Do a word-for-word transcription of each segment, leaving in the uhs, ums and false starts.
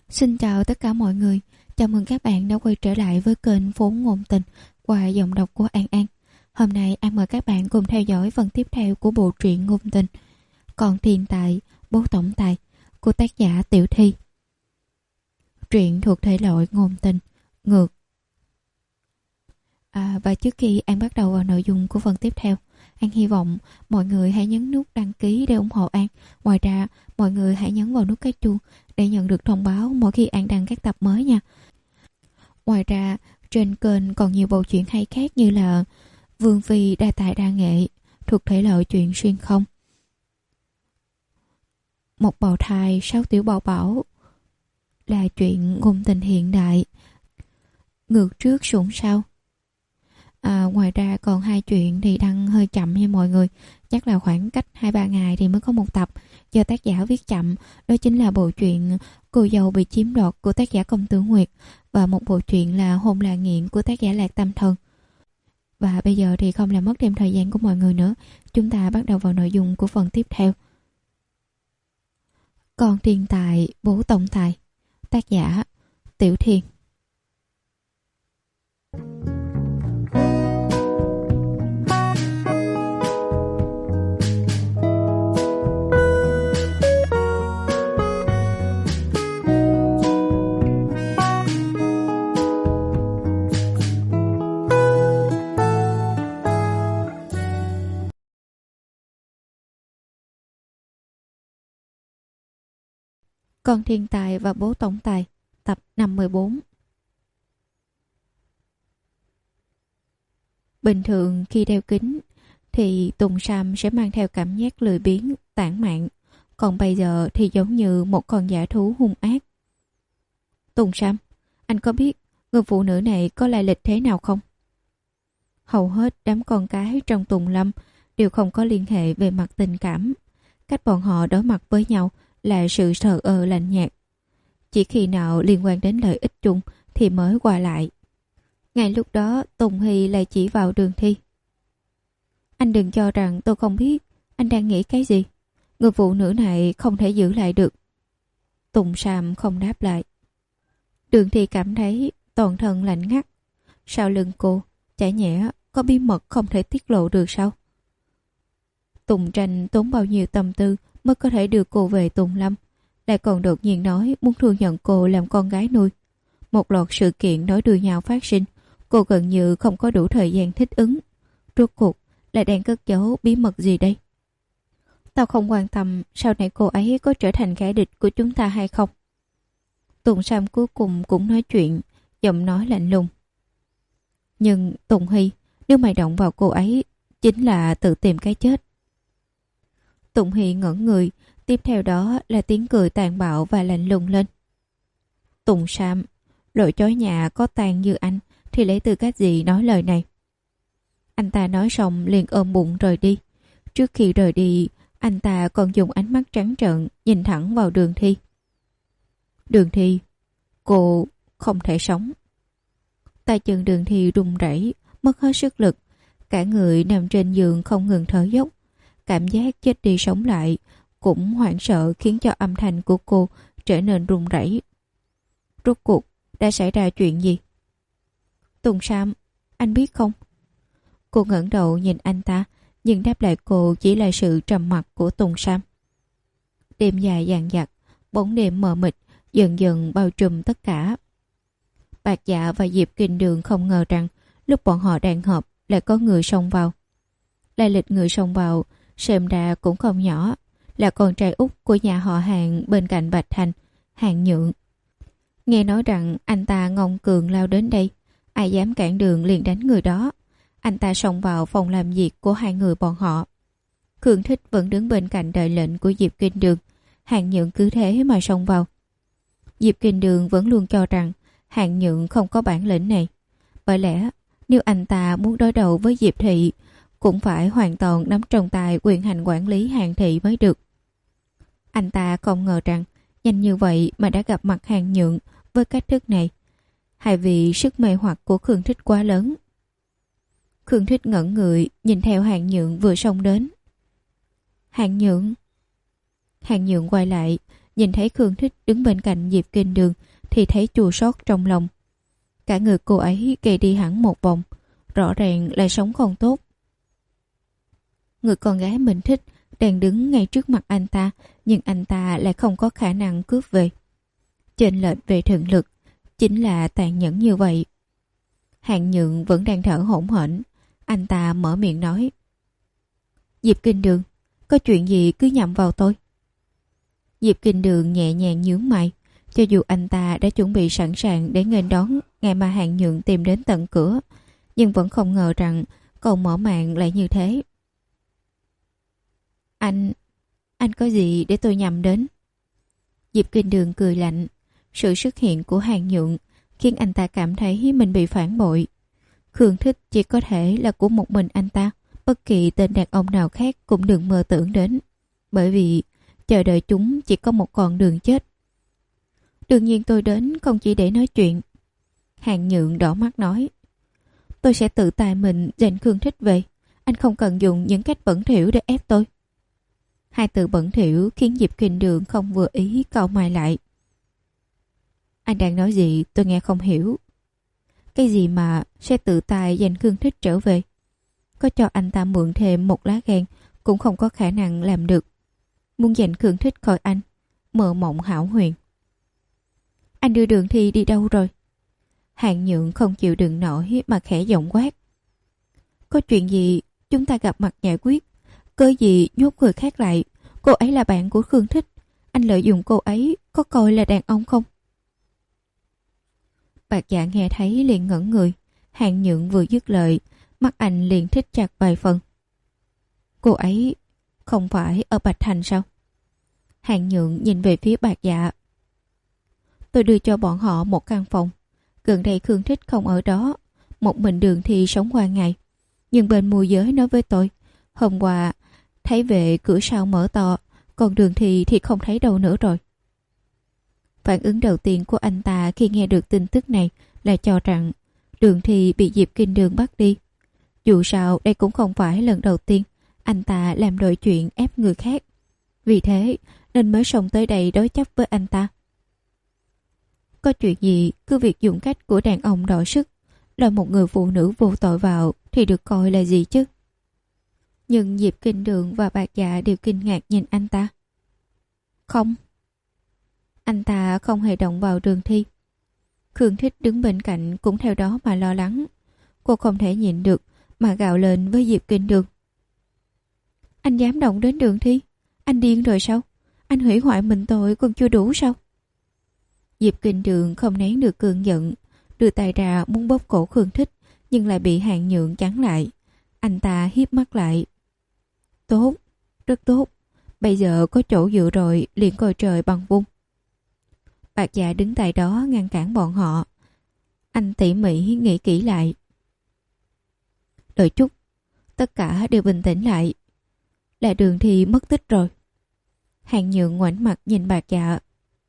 Xin chào tất cả mọi người, chào mừng các bạn đã quay trở lại với kênh Vốn Ngôn Tình qua giọng đọc của An An. Hôm nay An mời các bạn cùng theo dõi phần tiếp theo của bộ truyện ngôn tình Còn Thiên Tài, Bố Tổng Tài của tác giả Tiểu Thi. Truyện thuộc thể loại ngôn tình, ngược. À, và trước khi An bắt đầu vào nội dung của phần tiếp theo, An hy vọng mọi người hãy nhấn nút đăng ký để ủng hộ An. Ngoài ra, mọi người hãy nhấn vào nút cái chuông để nhận được thông báo mỗi khi An đăng các tập mới nha. Ngoài ra, trên kênh còn nhiều bộ truyện hay khác như là Vương Phi đa tài đa nghệ thuộc thể loại truyện xuyên không, Một bào thai sáu tiểu bảo bảo là chuyện ngôn tình hiện đại, Ngược trước sủng sau. À, ngoài ra còn hai chuyện thì đăng hơi chậm nha mọi người, chắc là khoảng cách hai ba ngày thì mới có một tập do tác giả viết chậm. Đó chính là bộ truyện Cô dâu bị chiếm đoạt của tác giả Công Tử Nguyệt và một bộ truyện là Hôn là nghiện của tác giả Lạc Tâm Thần. Và bây giờ thì không làm mất thêm thời gian của mọi người nữa, chúng ta bắt đầu vào nội dung của phần tiếp theo. Con Thiên Tài, Bố Tổng Tài, tác giả Tiểu Thiên. Con Thiên Tài và Bố Tổng Tài, tập năm mươi bốn. Bình thường khi đeo kính thì Tùng Sam sẽ mang theo cảm giác lười biếng, tản mạn, còn bây giờ thì giống như một con dã thú hung ác. Tùng Sam, anh có biết người phụ nữ này có lai lịch thế nào không? Hầu hết đám con cái trong Tùng Lâm đều không có liên hệ về mặt tình cảm. Cách bọn họ đối mặt với nhau là sự thờ ơ lạnh nhạt. Chỉ khi nào liên quan đến lợi ích chung thì mới qua lại. Ngay lúc đó Tùng Hy lại chỉ vào Đường Thi. Anh đừng cho rằng tôi không biết anh đang nghĩ cái gì. Người phụ nữ này không thể giữ lại được. Tùng Sam không đáp lại. Đường Thi cảm thấy toàn thân lạnh ngắt. Sau lưng cô chả nhẽ có bí mật không thể tiết lộ được sao? Tùng Tranh tốn bao nhiêu tâm tư mới có thể đưa cô về Tùng Lâm, lại còn đột nhiên nói muốn thu nhận cô làm con gái nuôi. Một loạt sự kiện nối đuôi nhau phát sinh, cô gần như không có đủ thời gian thích ứng. Rốt cuộc lại đang cất giấu bí mật gì đây? Tao không quan tâm sau này cô ấy có trở thành kẻ địch của chúng ta hay không. Tùng Sam cuối cùng cũng nói chuyện, giọng nói lạnh lùng. Nhưng Tùng Hy, nếu mày động vào cô ấy chính là tự tìm cái chết. Tùng Hy ngẩn người, tiếp theo đó là tiếng cười tàn bạo và lạnh lùng lên. Tùng Sam, loại chó nhà có tàn như anh thì lấy tư cách gì nói lời này? Anh ta nói xong liền ôm bụng rời đi. Trước khi rời đi, anh ta còn dùng ánh mắt trắng trợn nhìn thẳng vào Đường Thi. Đường Thi, cô không thể sống. Tay chân Đường Thi run rẩy, mất hết sức lực, cả người nằm trên giường không ngừng thở dốc. Cảm giác chết đi sống lại cũng hoảng sợ khiến cho âm thanh của cô trở nên run rẩy. Rốt cuộc đã xảy ra chuyện gì? Tùng Sam, anh biết không? Cô ngẩng đầu nhìn anh ta, nhưng đáp lại cô chỉ là sự trầm mặc của Tùng Sam. Đêm dài dằng dặc, bóng đêm mờ mịt dần dần bao trùm tất cả. Bạch Dạ và Diệp Kinh Đường không ngờ rằng lúc bọn họ đang họp lại có người xông vào. Lai lịch người xông vào xem ra cũng không nhỏ, là con trai út của nhà họ Hàng bên cạnh Bạch Thành, Hàng Nhượng. Nghe nói rằng anh ta ngông cường lao đến đây, ai dám cản đường liền đánh người đó. Anh ta xông vào phòng làm việc của hai người bọn họ. Khương Thích vẫn đứng bên cạnh đợi lệnh của Diệp Kinh Đường. Hàng Nhượng cứ thế mà xông vào. Diệp Kinh Đường vẫn luôn cho rằng Hàng Nhượng không có bản lĩnh này. Bởi lẽ nếu anh ta muốn đối đầu với Diệp Thị cũng phải hoàn toàn nắm trong tay quyền hành quản lý Hàng Thị mới được. Anh ta không ngờ rằng nhanh như vậy mà đã gặp mặt Hàng Nhượng với cách thức này, hay vì sức mê hoặc của Khương Thích quá lớn. Khương Thích ngẩn người nhìn theo Hàng Nhượng vừa xông đến. Hàng Nhượng. Hàng Nhượng quay lại Nhìn thấy Khương Thích đứng bên cạnh Diệp Kinh Đường thì thấy chua xót trong lòng. Cả người cô ấy gầy đi hẳn một vòng, rõ ràng là sống không tốt. Người con gái mình thích đang đứng ngay trước mặt anh ta, nhưng anh ta lại không có khả năng cướp về. Chênh lệch về thực lực chính là tàn nhẫn như vậy. Hạng Nhượng vẫn đang thở hổn hển, anh ta mở miệng nói: Diệp Kinh Đường, có chuyện gì cứ nhằm vào tôi. Diệp Kinh Đường nhẹ nhàng nhướng mày, cho dù anh ta đã chuẩn bị sẵn sàng để nghênh đón ngày mà Hạng Nhượng tìm đến tận cửa, nhưng vẫn không ngờ rằng câu mở màn lại như thế. Anh, anh có gì để tôi nhầm đến? Diệp Kinh Đường cười lạnh. Sự xuất hiện của Hạng Nhượng khiến anh ta cảm thấy mình bị phản bội. Khương Thích chỉ có thể là của một mình anh ta, bất kỳ tên đàn ông nào khác cũng đừng mơ tưởng đến, bởi vì chờ đợi chúng chỉ có một con đường chết. Đương nhiên tôi đến không chỉ để nói chuyện. Hạng Nhượng đỏ mắt nói: Tôi sẽ tự tay mình giành Khương Thích về, anh không cần dùng những cách bẩn thỉu để ép tôi. Hai từ bẩn thỉu khiến Diệp Kinh Đường không vừa ý, cau mày lại. Anh đang nói gì tôi nghe không hiểu. Cái gì mà sẽ tự tay giành Khương Thích trở về? Có cho anh ta mượn thêm một lá gan cũng không có khả năng làm được. Muốn giành Khương Thích khỏi anh, mơ mộng hão huyền. Anh đưa Đường Thi đi đâu rồi? Hạng Nhượng không chịu đựng nổi mà khẽ giọng quát. Có chuyện gì chúng ta gặp mặt giải quyết, cơ gì nhốt người khác lại. Cô ấy là bạn của Khương Thích, anh lợi dụng cô ấy có coi là đàn ông không? Bạc Dạ nghe thấy liền ngẩn người. Hạng Nhượng vừa dứt lời, mắt anh liền thích chặt vài phần. Cô ấy không phải ở Bạch Thành sao? Hạng Nhượng nhìn về phía Bạc Dạ. Tôi đưa cho bọn họ một căn phòng. Gần đây Khương Thích không ở đó, một mình Đường Thi sống qua ngày. Nhưng bên môi giới nói với tôi, hôm qua thấy về cửa sau mở to, còn Đường Thi thì không thấy đâu nữa rồi. Phản ứng đầu tiên của anh ta khi nghe được tin tức này là cho rằng Đường Thi bị Diệp Kinh Đường bắt đi. Dù sao đây cũng không phải lần đầu tiên anh ta làm đội chuyện ép người khác. Vì thế nên mới xông tới đây đối chấp với anh ta. Có chuyện gì cứ việc dùng cách của đàn ông đọ sức, là một người phụ nữ vô tội vào thì được coi là gì chứ? Nhưng Diệp Kinh Đường và Bạc Dạ đều kinh ngạc nhìn anh ta. Không. Anh ta không hề động vào Đường Thi. Khương Thích đứng bên cạnh cũng theo đó mà lo lắng. Cô không thể nhịn được mà gào lên với Diệp Kinh Đường. Anh dám động đến Đường Thi? Anh điên rồi sao? Anh hủy hoại mình tôi còn chưa đủ sao? Diệp Kinh Đường không nén được cơn giận, đưa tay ra muốn bóp cổ Khương Thích, nhưng lại bị Hạng Nhượng chắn lại. Anh ta hiếp mắt lại. Tốt, rất tốt. Bây giờ có chỗ dựa rồi, liền coi trời bằng vung. Bạc Dạ đứng tại đó ngăn cản bọn họ. Anh tỉ mỉ nghĩ kỹ lại. Đợi chút, tất cả đều bình tĩnh lại. Là Đường Thi mất tích rồi. Hạng Nhượng ngoảnh mặt nhìn Bạc Dạ.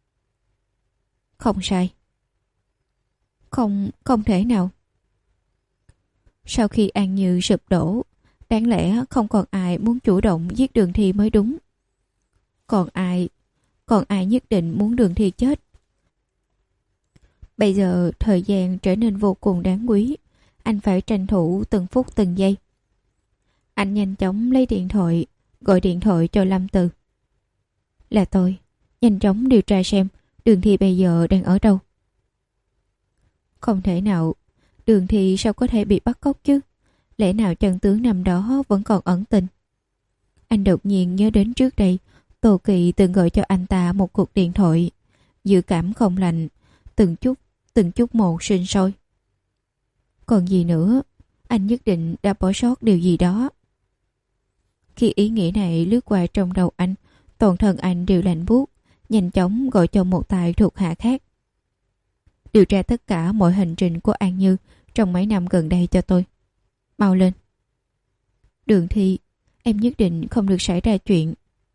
Không sai. Không, không thể nào. Sau khi An Như sụp đổ, đáng lẽ không còn ai muốn chủ động giết Đường Thi mới đúng. Còn ai, còn ai nhất định muốn Đường Thi chết. Bây giờ thời gian trở nên vô cùng đáng quý. Anh phải tranh thủ từng phút từng giây. Anh nhanh chóng lấy điện thoại, gọi điện thoại cho Lâm Từ. Là tôi, nhanh chóng điều tra xem Đường Thi bây giờ đang ở đâu. Không thể nào, Đường Thi sao có thể bị bắt cóc chứ? Lẽ nào chân tướng năm đó vẫn còn ẩn tình? Anh đột nhiên nhớ đến trước đây Tô Kỳ từng gọi cho anh ta một cuộc điện thoại. Dự cảm không lành, từng chút, từng chút một sinh sôi. Còn gì nữa, anh nhất định đã bỏ sót điều gì đó. Khi ý nghĩ này lướt qua trong đầu anh, toàn thân anh đều lạnh buốt, nhanh chóng gọi cho một tài thuộc hạ khác. Điều tra tất cả mọi hành trình của An Như trong mấy năm gần đây cho tôi. Mau lên. Đường Thi, em nhất định không được xảy ra chuyện.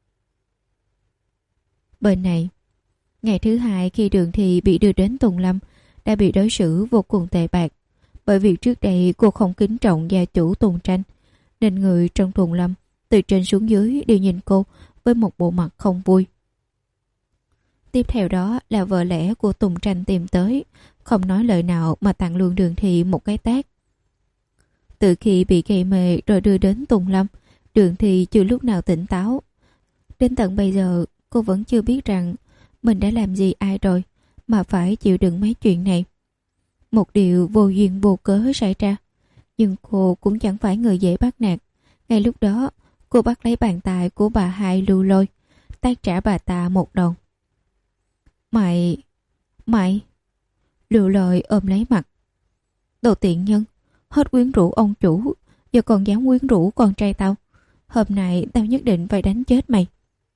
Bên này, ngày thứ hai khi Đường Thi bị đưa đến Tùng Lâm đã bị đối xử vô cùng tệ bạc. Bởi vì trước đây cô không kính trọng gia chủ Tùng Tranh, nên người trong Tùng Lâm từ trên xuống dưới đều nhìn cô với một bộ mặt không vui. Tiếp theo đó là vợ lẽ của Tùng Tranh tìm tới, không nói lời nào mà tặng luôn Đường Thị một cái tát. Từ khi bị gây mê rồi đưa đến Tùng Lâm, Đường Thị chưa lúc nào tỉnh táo. Đến tận bây giờ cô vẫn chưa biết rằng mình đã làm gì ai rồi mà phải chịu đựng mấy chuyện này. Một điều vô duyên vô cớ xảy ra, nhưng cô cũng chẳng phải người dễ bắt nạt. Ngay lúc đó cô bắt lấy bàn tay của bà hai Lưu Lôi, tát trả bà ta một đòn. Mày... mày... Lưu Lôi ôm lấy mặt. Đồ tiện nhân, hết quyến rũ ông chủ, giờ còn dám quyến rũ con trai tao. Hôm nay tao nhất định phải đánh chết mày.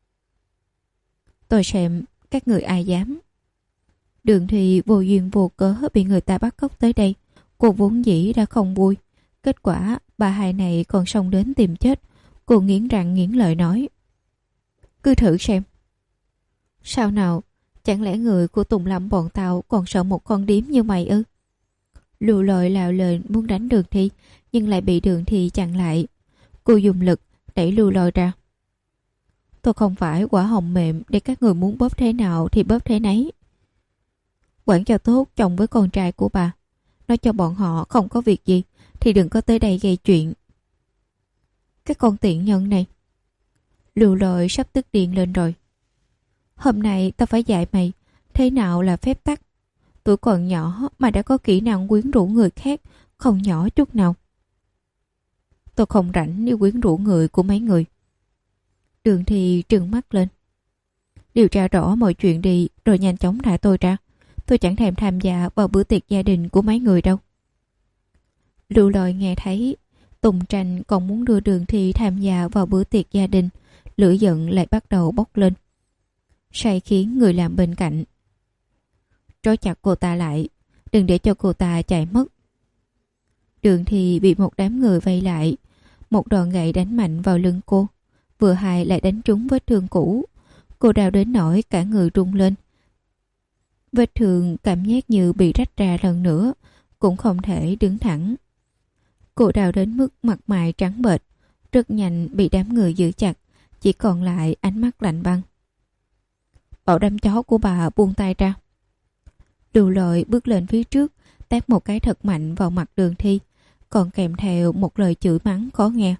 Tôi xem các người ai dám. Đường Thị vô duyên vô cớ bị người ta bắt cóc tới đây. Cô vốn dĩ đã không vui. Kết quả bà hai này còn xông đến tìm chết. Cô nghiến răng nghiến lợi nói. Cứ thử xem. Sao nào? Chẳng lẽ người của Tùng Lâm bọn tao còn sợ một con điếm như mày ư? Lưu Lôi lạo lời muốn đánh Đường Thị, nhưng lại bị Đường Thị chặn lại. Cô dùng lực đẩy Lưu Lôi ra. Tôi không phải quả hồng mềm để các người muốn bóp thế nào thì bóp thế nấy. Quản cho tốt chồng với con trai của bà. Nói cho bọn họ không có việc gì thì đừng có tới đây gây chuyện. Các con tiện nhân này. Lưu Lôi sắp tức điên lên rồi. Hôm nay tao phải dạy mày thế nào là phép tắc. Tuổi còn nhỏ mà đã có kỹ năng quyến rũ người khác, không nhỏ chút nào. Tôi không rảnh đi quyến rũ người của mấy người. Đường Thị trừng mắt lên. Điều tra rõ mọi chuyện đi rồi nhanh chóng thả tôi ra. Tôi chẳng thèm tham gia vào bữa tiệc gia đình của mấy người đâu. Lưu Lôi nghe thấy Tùng Tranh còn muốn đưa Đường Thị tham gia vào bữa tiệc gia đình, lửa giận lại bắt đầu bốc lên. Sai khiến người làm bên cạnh. Trói chặt cô ta lại, đừng để cho cô ta chạy mất. Đường Thị bị một đám người vây lại, một đòn gậy đánh mạnh vào lưng cô, vừa hay lại đánh trúng vết thương cũ. Cô đau đến nỗi cả người rung lên. Vết thương cảm giác như bị rách ra lần nữa, cũng không thể đứng thẳng. Cô đau đến mức mặt mày trắng bệch, rất nhanh bị đám người giữ chặt, chỉ còn lại ánh mắt lạnh băng. Bảo đám chó của bà buông tay ra. Lưu Lôi bước lên phía trước, tát một cái thật mạnh vào mặt Đường Thị, còn kèm theo một lời chửi mắng khó nghe.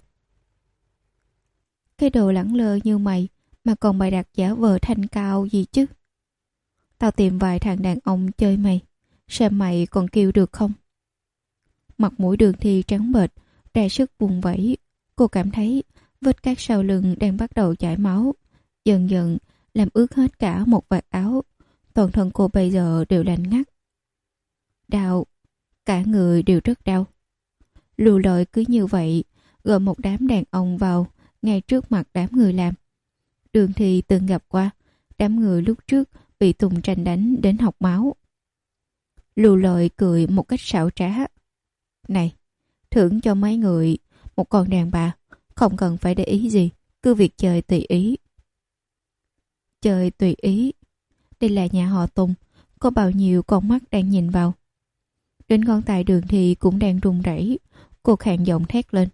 Cái đồ lẳng lơ như mày mà còn bày đặt giả vờ thanh cao gì chứ? Tao tìm vài thằng đàn ông chơi mày, xem mày còn kêu được không? Mặt mũi Đường Thị trắng bệch, ra sức vùng vẫy. Cô cảm thấy vết cát sau lưng đang bắt đầu chảy máu, dần dần làm ướt hết cả một vạt áo. Toàn thân cô bây giờ đều lạnh ngắt. Đau, cả người đều rất đau. Lưu Lôi cứ như vậy gọi một đám đàn ông vào ngay trước mặt đám người làm. Đường Thị từng gặp qua đám người lúc trước bị Tùng Tranh đánh đến học máu. Lưu Lôi cười một cách xảo trá. Này, thưởng cho mấy người một con đàn bà, không cần phải để ý gì, cứ việc chơi tùy ý. Chơi tùy ý. Đây là nhà họ Tùng, có bao nhiêu con mắt đang nhìn vào. Đến ngón tay Đường Thị cũng đang run rẩy. Cô khàn giọng thét lên.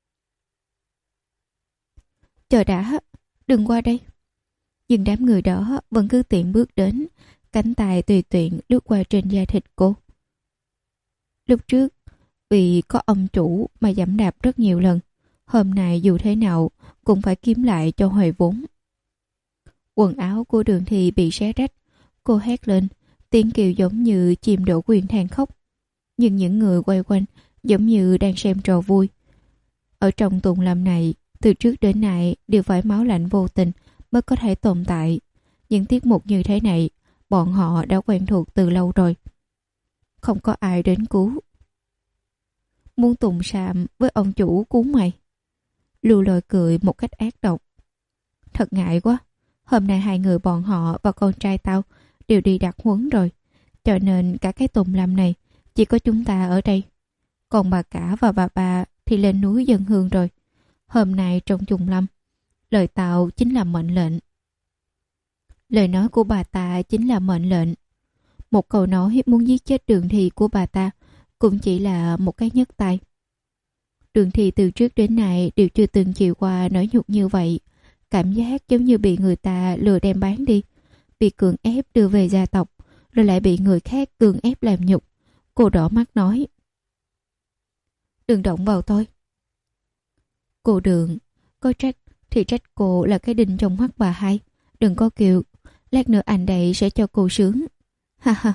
Chờ đã, đừng qua đây. Nhưng đám người đó vẫn cứ tiện bước đến, cánh tay tùy tiện lướt qua trên da thịt cô. Lúc trước, vì có ông chủ mà giẫm đạp rất nhiều lần, hôm nay dù thế nào cũng phải kiếm lại cho hồi vốn. Quần áo của Đường Thị bị xé rách, cô hét lên, tiếng kêu giống như chim đổ quyền than khóc. Nhưng những người quay quanh giống như đang xem trò vui. Ở trong Tùng Lâm này, từ trước đến nay đều phải máu lạnh vô tình mới có thể tồn tại. Những tiết mục như thế này, bọn họ đã quen thuộc từ lâu rồi. Không có ai đến cứu. Muốn tùng sạm với ông chủ cứu mày. Lưu Lôi cười một cách ác độc. Thật ngại quá. Hôm nay hai người bọn họ và con trai tao đều đi đặt huấn rồi. Cho nên cả cái Tùng Lâm này chỉ có chúng ta ở đây. Còn bà cả và bà ba thì lên núi dân hương rồi. Hôm nay trong Tùng Lâm, lời tao chính là mệnh lệnh. Lời nói của bà ta chính là mệnh lệnh. Một câu nói muốn giết chết Đường Thị của bà ta cũng chỉ là một cái nhấc tay. Đường Thị từ trước đến nay đều chưa từng chịu qua nỗi nhục như vậy. Cảm giác giống như bị người ta lừa đem bán đi. bị cưỡng ép đưa về gia tộc, rồi lại bị người khác cưỡng ép làm nhục. Cô đỏ mắt nói: "Đừng động vào tôi." Cô Đường, có trách thì trách cô là cái đinh trong mắt bà hai. Đừng có kêu, lát nữa anh đây sẽ cho cô sướng. Ha ha.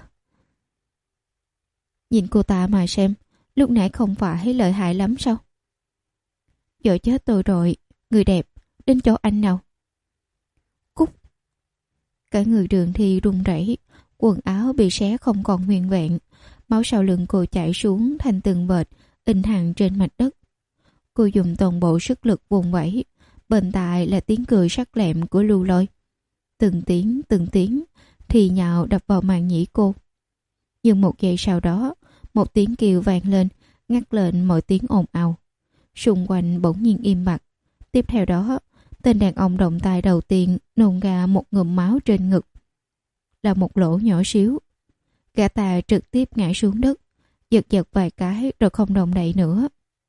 Nhìn cô ta mà xem, lúc nãy không phải lợi hại lắm sao? Giỏi chết tôi rồi, người đẹp, đến chỗ anh nào. Cút. Cả người Đường Thi run rẩy, quần áo bị xé không còn nguyên vẹn, máu sau lưng cô chảy xuống thành từng vệt, in hằn trên mặt đất. Cô dùng toàn bộ sức lực vùng vẫy, bên tai là tiếng cười sắc lẹm của Lưu Lôi. Từng tiếng, từng tiếng, thì nhào đập vào màng nhĩ cô. Nhưng một giây sau đó, một tiếng kêu vang lên, ngắt lên mọi tiếng ồn ào. Xung quanh bỗng nhiên im bặt. Tiếp theo đó, tên đàn ông động tay đầu tiên nôn ra một ngụm máu trên ngực. Là một lỗ nhỏ xíu. Gã ta trực tiếp ngã xuống đất, giật giật vài cái rồi không động đậy nữa.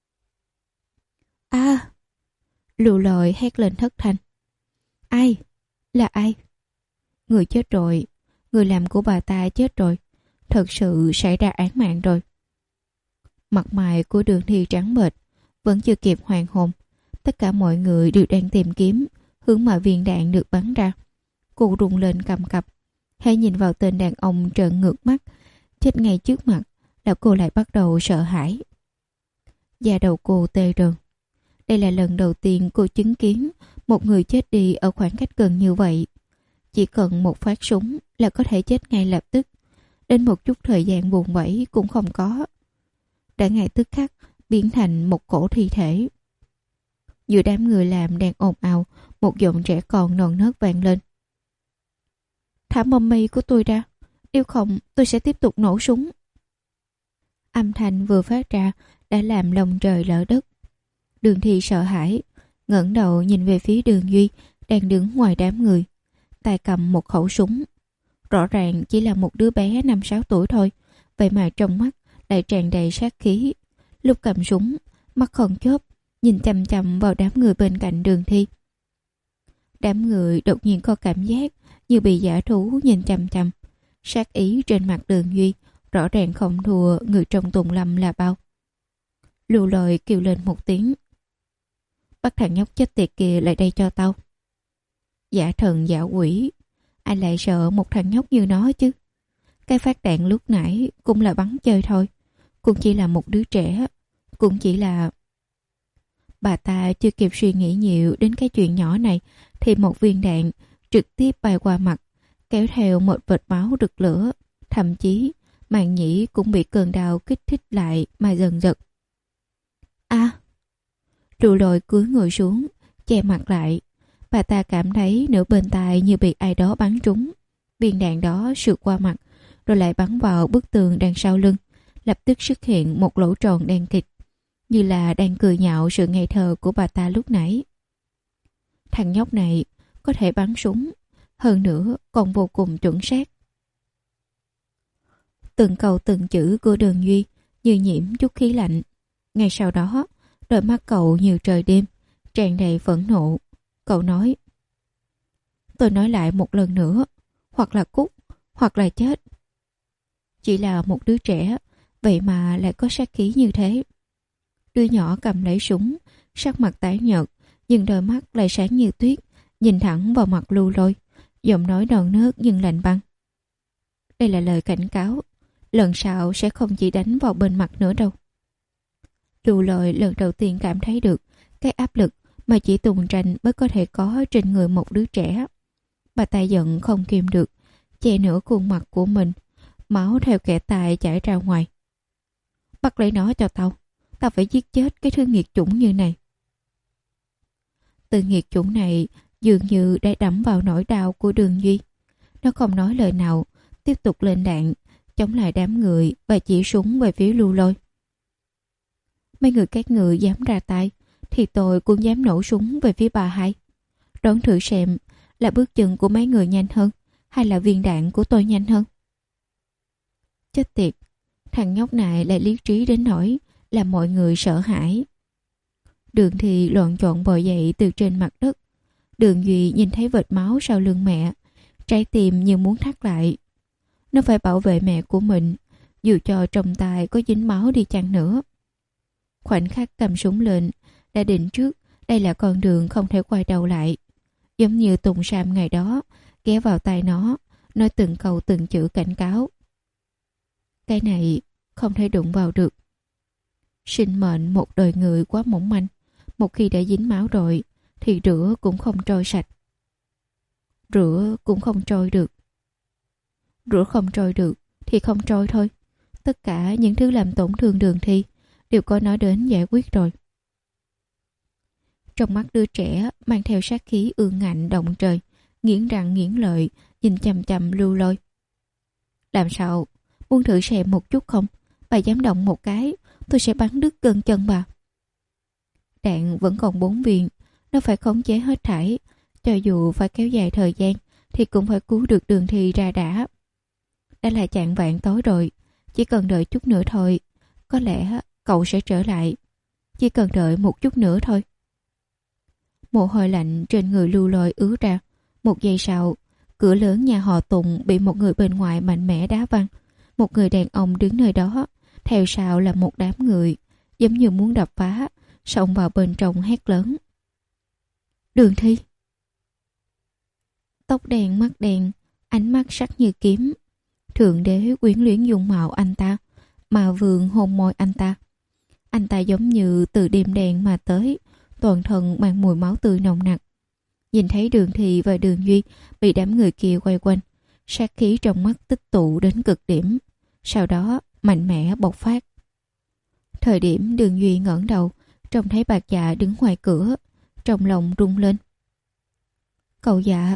A! À, Lưu Lôi hét lên thất thanh. Ai? Là ai? Người chết rồi. Người làm của bà ta chết rồi. Thật sự xảy ra án mạng rồi. Mặt mày của Đường Thi trắng bệch, vẫn chưa kịp hoàn hồn. Tất cả mọi người đều đang tìm kiếm hướng mà viên đạn được bắn ra. Cô rung lên cầm cập. Hãy nhìn vào tên đàn ông trợn ngược mắt chết ngay trước mặt là cô lại bắt đầu sợ hãi. Da đầu cô tê rần. Đây là lần đầu tiên cô chứng kiến một người chết đi ở khoảng cách gần như vậy. Chỉ cần một phát súng là có thể chết ngay lập tức. Đến một chút thời gian buồn vẫy cũng không có. Đã ngay tức khắc biến thành một cổ thi thể. Giữa đám người làm đang ồn ào, một giọng trẻ con non nớt vang lên. Thả mommy của tôi ra, nếu không tôi sẽ tiếp tục nổ súng. Âm thanh vừa phát ra đã làm lòng trời lở đất. Đường Thi sợ hãi, ngẩng đầu nhìn về phía Đường Duy đang đứng ngoài đám người, tay cầm một khẩu súng. Rõ ràng chỉ là một đứa bé năm sáu tuổi thôi, vậy mà trong mắt lại tràn đầy sát khí. Lúc cầm súng, mắt không chớp, nhìn chằm chằm vào đám người bên cạnh Đường Thi. Đám người đột nhiên có cảm giác như bị dã thú nhìn chằm chằm. Sát ý trên mặt Đường Duy rõ ràng không thua người trong Tùng Lâm là bao. Lưu Lôi kêu lên một tiếng. Bắt thằng nhóc chết tiệt kia lại đây cho tao. Giả thần giả quỷ, ai lại sợ một thằng nhóc như nó chứ? Cái phát đạn lúc nãy cũng là bắn chơi thôi, cũng chỉ là một đứa trẻ, cũng chỉ là... Bà ta chưa kịp suy nghĩ nhiều đến cái chuyện nhỏ này thì một viên đạn trực tiếp bay qua mặt, kéo theo một vệt máu rực lửa. Thậm chí màng nhĩ cũng bị cơn đau kích thích lại mà dần giật. A! À, Lưu Lôi cúi người xuống, che mặt lại. Bà ta cảm thấy nửa bên tai như bị ai đó bắn trúng. Viên đạn đó sượt qua mặt, rồi lại bắn vào bức tường đằng sau lưng. Lập tức xuất hiện một lỗ tròn đen kịt, như là đang cười nhạo sự ngây thơ của bà ta lúc nãy. Thằng nhóc này có thể bắn súng, hơn nữa còn vô cùng chuẩn xác. Từng câu từng chữ của Đường Duy như nhiễm chút khí lạnh. Ngay sau đó, đôi mắt cậu như trời đêm, tràn đầy phẫn nộ. Cậu nói: Tôi nói lại một lần nữa, hoặc là cút, hoặc là chết. Chỉ là một đứa trẻ, vậy mà lại có sát khí như thế. Đứa nhỏ cầm lấy súng, sắc mặt tái nhợt, nhưng đôi mắt lại sáng như tuyết, nhìn thẳng vào mặt Lưu Lôi, giọng nói non nớt nhưng lạnh băng. Đây là lời cảnh cáo, lần sau sẽ không chỉ đánh vào bên mặt nữa đâu. Lưu Lôi lần đầu tiên cảm thấy được cái áp lực mà chỉ Tùng Tranh mới có thể có trên người một đứa trẻ. Bà ta giận không kìm được, che nửa khuôn mặt của mình, máu theo kẽ tay chảy ra ngoài. Bắt lấy nó cho tao, tao phải giết chết cái thứ nghiệt chủng như này. Từ nghiệt chủng này dường như đã đẫm vào nỗi đau của Đường Duy. Nó không nói lời nào, tiếp tục lên đạn, chống lại đám người và chỉ súng về phía Lưu Lôi. Mấy người các người dám ra tay, thì tôi cũng dám nổ súng về phía bà hai. Đoán thử xem là bước chân của mấy người nhanh hơn, hay là viên đạn của tôi nhanh hơn. Chết tiệt, thằng nhóc này lại lý trí đến nỗi làm mọi người sợ hãi. Đường Thì loạn trọn bò dậy từ trên mặt đất. Đường Duy nhìn thấy vệt máu sau lưng mẹ, Trái tim như muốn thắt lại. Nó phải bảo vệ mẹ của mình, dù cho trong tay có dính máu đi chăng nữa. Khoảnh khắc cầm súng lên, đã định trước đây là con đường không thể quay đầu lại. Giống như Tùng Sam ngày đó, ghé vào tai nó, nói từng câu từng chữ cảnh cáo. Cái này không thể đụng vào được. Sinh mệnh một đời người quá mỏng manh, một khi đã dính máu rồi thì rửa cũng không trôi sạch. Rửa cũng không trôi được. Rửa không trôi được thì không trôi thôi. Tất cả những thứ làm tổn thương Đường Thi đều có nó đến giải quyết rồi. Trong mắt đứa trẻ mang theo sát khí ương ngạnh động trời, nghiến răng nghiến lợi, nhìn chằm chằm Lưu Lôi. Làm sao? Muốn thử xem một chút không? Bà dám động một cái, tôi sẽ bắn đứt gân chân bà. Đạn vẫn còn bốn viên, nó phải khống chế hết thảy. Cho dù phải kéo dài thời gian thì cũng phải cứu được Đường Thi ra đã. Đã là chạng vạng tối rồi, chỉ cần đợi chút nữa thôi. Có lẽ cậu sẽ trở lại. Chỉ cần đợi một chút nữa thôi. Mồ hôi lạnh trên người Lưu Lôi ứa ra. Một giây sau, cửa lớn nhà họ Tùng bị một người bên ngoài mạnh mẽ đá văng. Một người đàn ông đứng nơi đó, theo sau là một đám người, giống như muốn đập phá, xông vào bên trong hét lớn. Đường Thi! Tóc đen mắt đen, ánh mắt sắc như kiếm. Thượng đế quyến luyến dung mạo anh ta, mà vương hôn môi anh ta. Anh ta giống như từ đêm đen mà tới, toàn thân mang mùi máu tươi nồng nặc. Nhìn thấy Đường Thi và Đường Duy bị đám người kia quay quanh, sát khí trong mắt tích tụ đến cực điểm, sau đó mạnh mẽ bộc phát. Thời điểm Đường Duy ngẩng đầu, trông thấy Bạc Dạ đứng ngoài cửa, trong lòng rung lên. Cậu Dạ!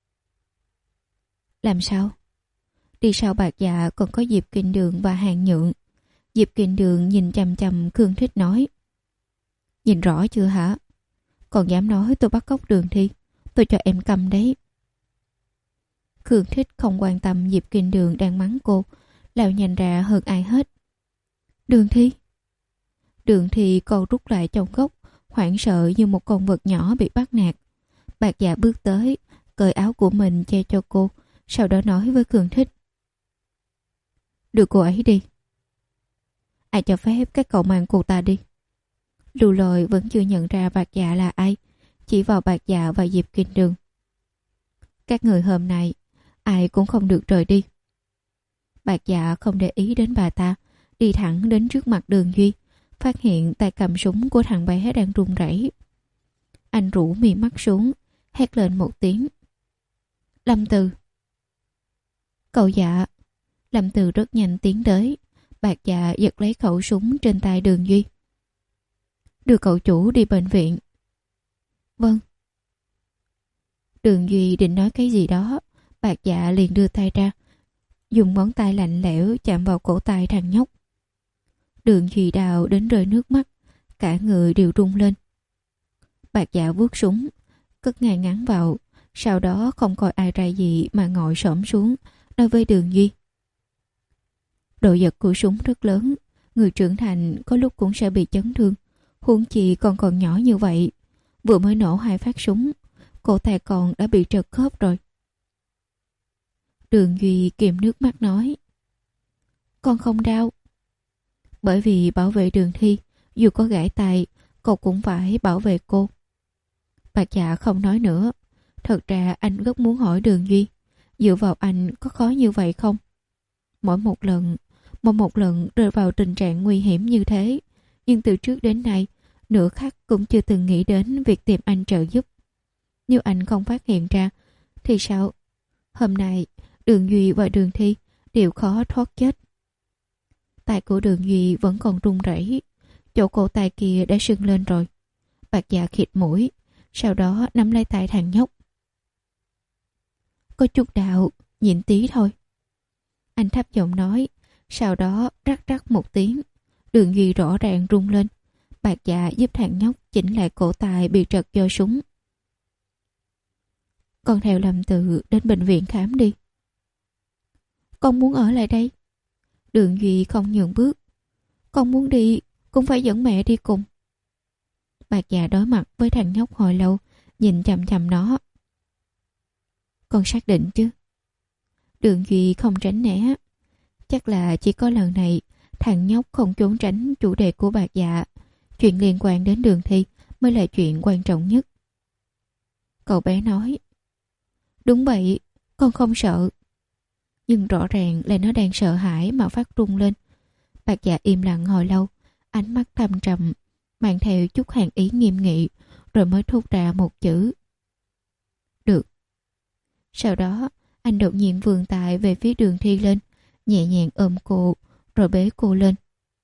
Làm sao? Đi sau Bạc Dạ còn có Diệp Kinh Đường và Hàng Nhượng. Diệp Kinh Đường nhìn chằm chằm Khương Thích nói. Nhìn rõ chưa hả? Còn dám nói tôi bắt cóc Đường Thi, tôi cho em cầm đấy. Khương Thích không quan tâm Diệp Kinh Đường đang mắng cô, lao nhanh ra hơn ai hết. Đường Thi! Đường Thi còn rút lại trong góc, hoảng sợ như một con vật nhỏ bị bắt nạt. Bạc Dạ bước tới, cởi áo của mình che cho cô, sau đó nói với Khương Thích. Đưa cô ấy đi. Ai cho phép các cậu mang cô ta đi? Lưu Lôi vẫn chưa nhận ra Bạc Dạ là ai, chỉ vào Bạc Dạ và Diệp Kinh Đường. Các người hôm nay ai cũng không được rời đi. Bạc Dạ không để ý đến bà ta, đi thẳng đến trước mặt Đường Duy, phát hiện tay cầm súng của thằng bé đang run rẩy. Anh rũ mi mắt xuống, hét lên một tiếng. Lâm Từ! Cậu Dạ! Lâm Từ rất nhanh tiến tới. Bạc Dạ giật lấy khẩu súng trên tay Đường Duy. Đưa cậu chủ đi bệnh viện. Vâng. Đường Duy định nói cái gì đó, Bạc Dạ liền đưa tay ra, dùng ngón tay lạnh lẽo chạm vào cổ tay thằng nhóc. Đường Duy đào đến rơi nước mắt, cả người đều rung lên. Bạc Dạ vuốt súng, cất ngay ngắn vào, sau đó không coi ai ra gì mà ngồi xổm xuống, nói với Đường Duy. Độ giật của súng rất lớn, người trưởng thành có lúc cũng sẽ bị chấn thương, huống chi còn còn nhỏ như vậy. Vừa mới nổ hai phát súng, cổ tay còn đã bị trật khớp rồi. Đường Duy kiềm nước mắt nói. Con không đau. Bởi vì bảo vệ Đường Thi, dù có gãy tay, cậu cũng phải bảo vệ cô. Bạc Dạ không nói nữa. Thật ra anh rất muốn hỏi Đường Duy, dựa vào anh có khó như vậy không? Mỗi một lần, mỗi một lần rơi vào tình trạng nguy hiểm như thế, nhưng từ trước đến nay, nửa khắc cũng chưa từng nghĩ đến việc tìm anh trợ giúp. Nếu anh không phát hiện ra, thì sao? Hôm nay, Đường Duy và Đường Thi đều khó thoát chết. Tay của Đường Duy vẫn còn run rẩy, chỗ cổ tay kia đã sưng lên rồi. Bạc Dạ khịt mũi, sau đó nắm lấy tay thằng nhóc. Có chút đau, nhịn tí thôi. Anh thấp giọng nói, sau đó rắc rắc một tiếng. Đường Duy rõ ràng rung lên. Bạc Dạ giúp thằng nhóc chỉnh lại cổ tay bị trật do súng. Con theo Lâm Từ đến bệnh viện khám đi. Con muốn ở lại đây. Đường Duy không nhường bước. Con muốn đi, cũng phải dẫn mẹ đi cùng. Bạc Dạ đối mặt với thằng nhóc hồi lâu, nhìn chằm chằm nó. Con xác định chứ? Đường Duy không tránh né. Chắc là chỉ có lần này thằng nhóc không trốn tránh chủ đề của Bạc Dạ. Chuyện liên quan đến Đường Thi mới là chuyện quan trọng nhất. Cậu bé nói: Đúng vậy, con không sợ. Nhưng rõ ràng là nó đang sợ hãi mà phát run lên. Bạc Dạ im lặng hồi lâu, ánh mắt thâm trầm, mang theo chút hàn ý nghiêm nghị, rồi mới thốt ra một chữ: Được. Sau đó, anh đột nhiên vươn tay về phía Đường Thi lên, nhẹ nhàng ôm cô, rồi bế cô lên.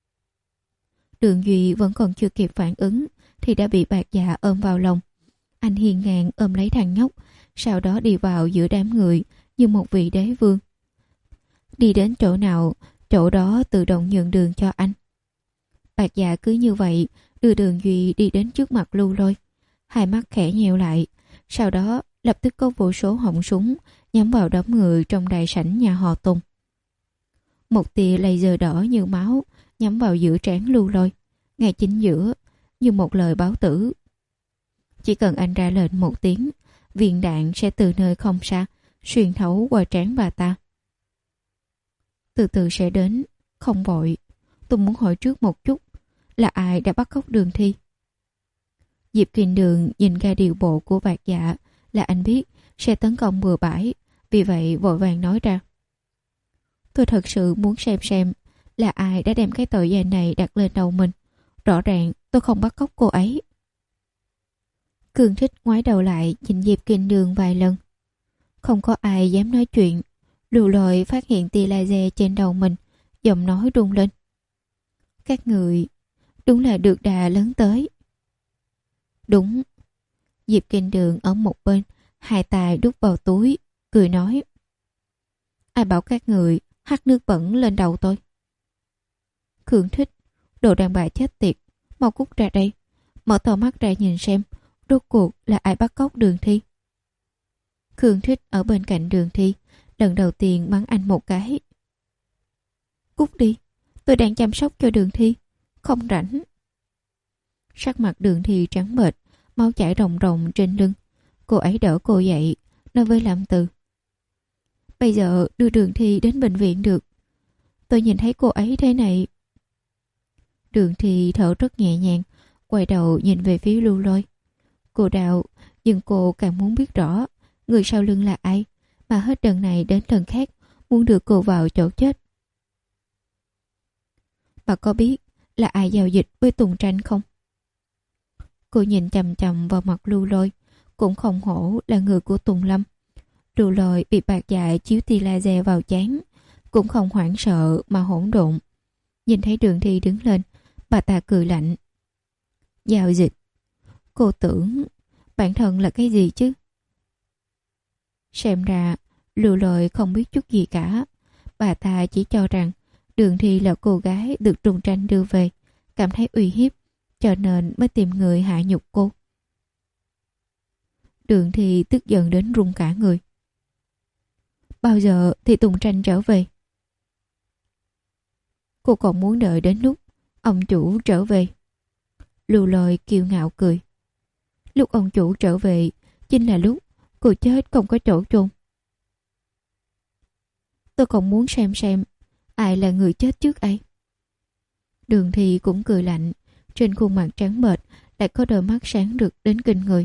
Đường Duy vẫn còn chưa kịp phản ứng, thì đã bị Bạc Dạ ôm vào lòng. Anh hiên ngang ôm lấy thằng nhóc, sau đó đi vào giữa đám người như một vị đế vương. Đi đến chỗ nào, chỗ đó tự động nhường đường cho anh. Bạc Dạ cứ như vậy đưa Đường Duy đi đến trước mặt Lưu Lôi. Hai mắt khẽ nheo lại, sau đó lập tức có vô số họng súng nhắm vào đám người trong đại sảnh nhà họ Tùng. Một tia laser đỏ như máu nhắm vào giữa trán Lưu Lôi, ngay chính giữa, như một lời báo tử. Chỉ cần anh ra lệnh một tiếng, viên đạn sẽ từ nơi không xa xuyên thấu qua trán bà ta. Từ từ sẽ đến, không vội. Tôi muốn hỏi trước một chút, là ai đã bắt cóc Đường Thi? Diệp Kiên Đường nhìn ra điều bộ của Bạc Dạ là anh biết sẽ tấn công bừa bãi, vì vậy vội vàng nói ra: Tôi thật sự muốn xem xem là ai đã đem cái tội danh này đặt lên đầu mình. Rõ ràng tôi không bắt cóc cô ấy. Cường Thích ngoái đầu lại nhìn Diệp Kiên Đường vài lần. Không có ai dám nói chuyện. Lưu Lôi phát hiện tia laser trên đầu mình, giọng nói rung lên: Các người đúng là được đà lớn tới. Đúng. Diệp Kiên Đường ở một bên, hai tay đút vào túi, cười nói: Ai bảo các người hắt nước bẩn lên đầu tôi? Cường Thích: Đồ đàn bà chết tiệt, mau cút ra đây, mở to mắt ra nhìn xem rốt cuộc là ai bắt cóc Đường Thi. Cường Thích ở bên cạnh Đường Thi lần đầu tiên mắng anh một cái: Cút đi, tôi đang chăm sóc cho Đường Thi, không rảnh. Sắc mặt Đường Thi trắng bệch, máu chảy ròng ròng trên lưng. Cô ấy đỡ cô dậy, nói với Lâm Từ: Bây giờ đưa Đường Thi đến bệnh viện được. Tôi nhìn thấy cô ấy thế này. Đường Thi thở rất nhẹ nhàng, quay đầu nhìn về phía Lưu Lôi. Cô đào, nhưng cô càng muốn biết rõ người sau lưng là ai, mà hết lần này đến lần khác muốn đưa cô vào chỗ chết. Bà có biết là ai giao dịch với Tùng Tranh không? Cô nhìn chằm chằm vào mặt Lưu Lôi, cũng không hổ là người của Tùng Lâm. Lưu Lôi bị Bạc Dạ chiếu tia laser vào trán, cũng không hoảng sợ mà hỗn độn. Nhìn thấy Đường Thi đứng lên, bà ta cười lạnh: Giao dịch? Cô tưởng bản thân là cái gì chứ? Xem ra Lưu Lôi không biết chút gì cả. Bà ta chỉ cho rằng Đường Thi là cô gái được Tùng Tranh đưa về, cảm thấy uy hiếp, cho nên mới tìm người hạ nhục cô. Đường Thi tức giận đến run cả người. Bao giờ thì Tùng Tranh trở về? Cô còn muốn đợi đến lúc ông chủ trở về. Lưu Lôi kiêu ngạo cười. Lúc ông chủ trở về chính là lúc cô chết không có chỗ chôn. Tôi còn muốn xem xem ai là người chết trước ấy. Đường Thi cũng cười lạnh, trên khuôn mặt trắng bệch lại có đôi mắt sáng rực đến kinh người.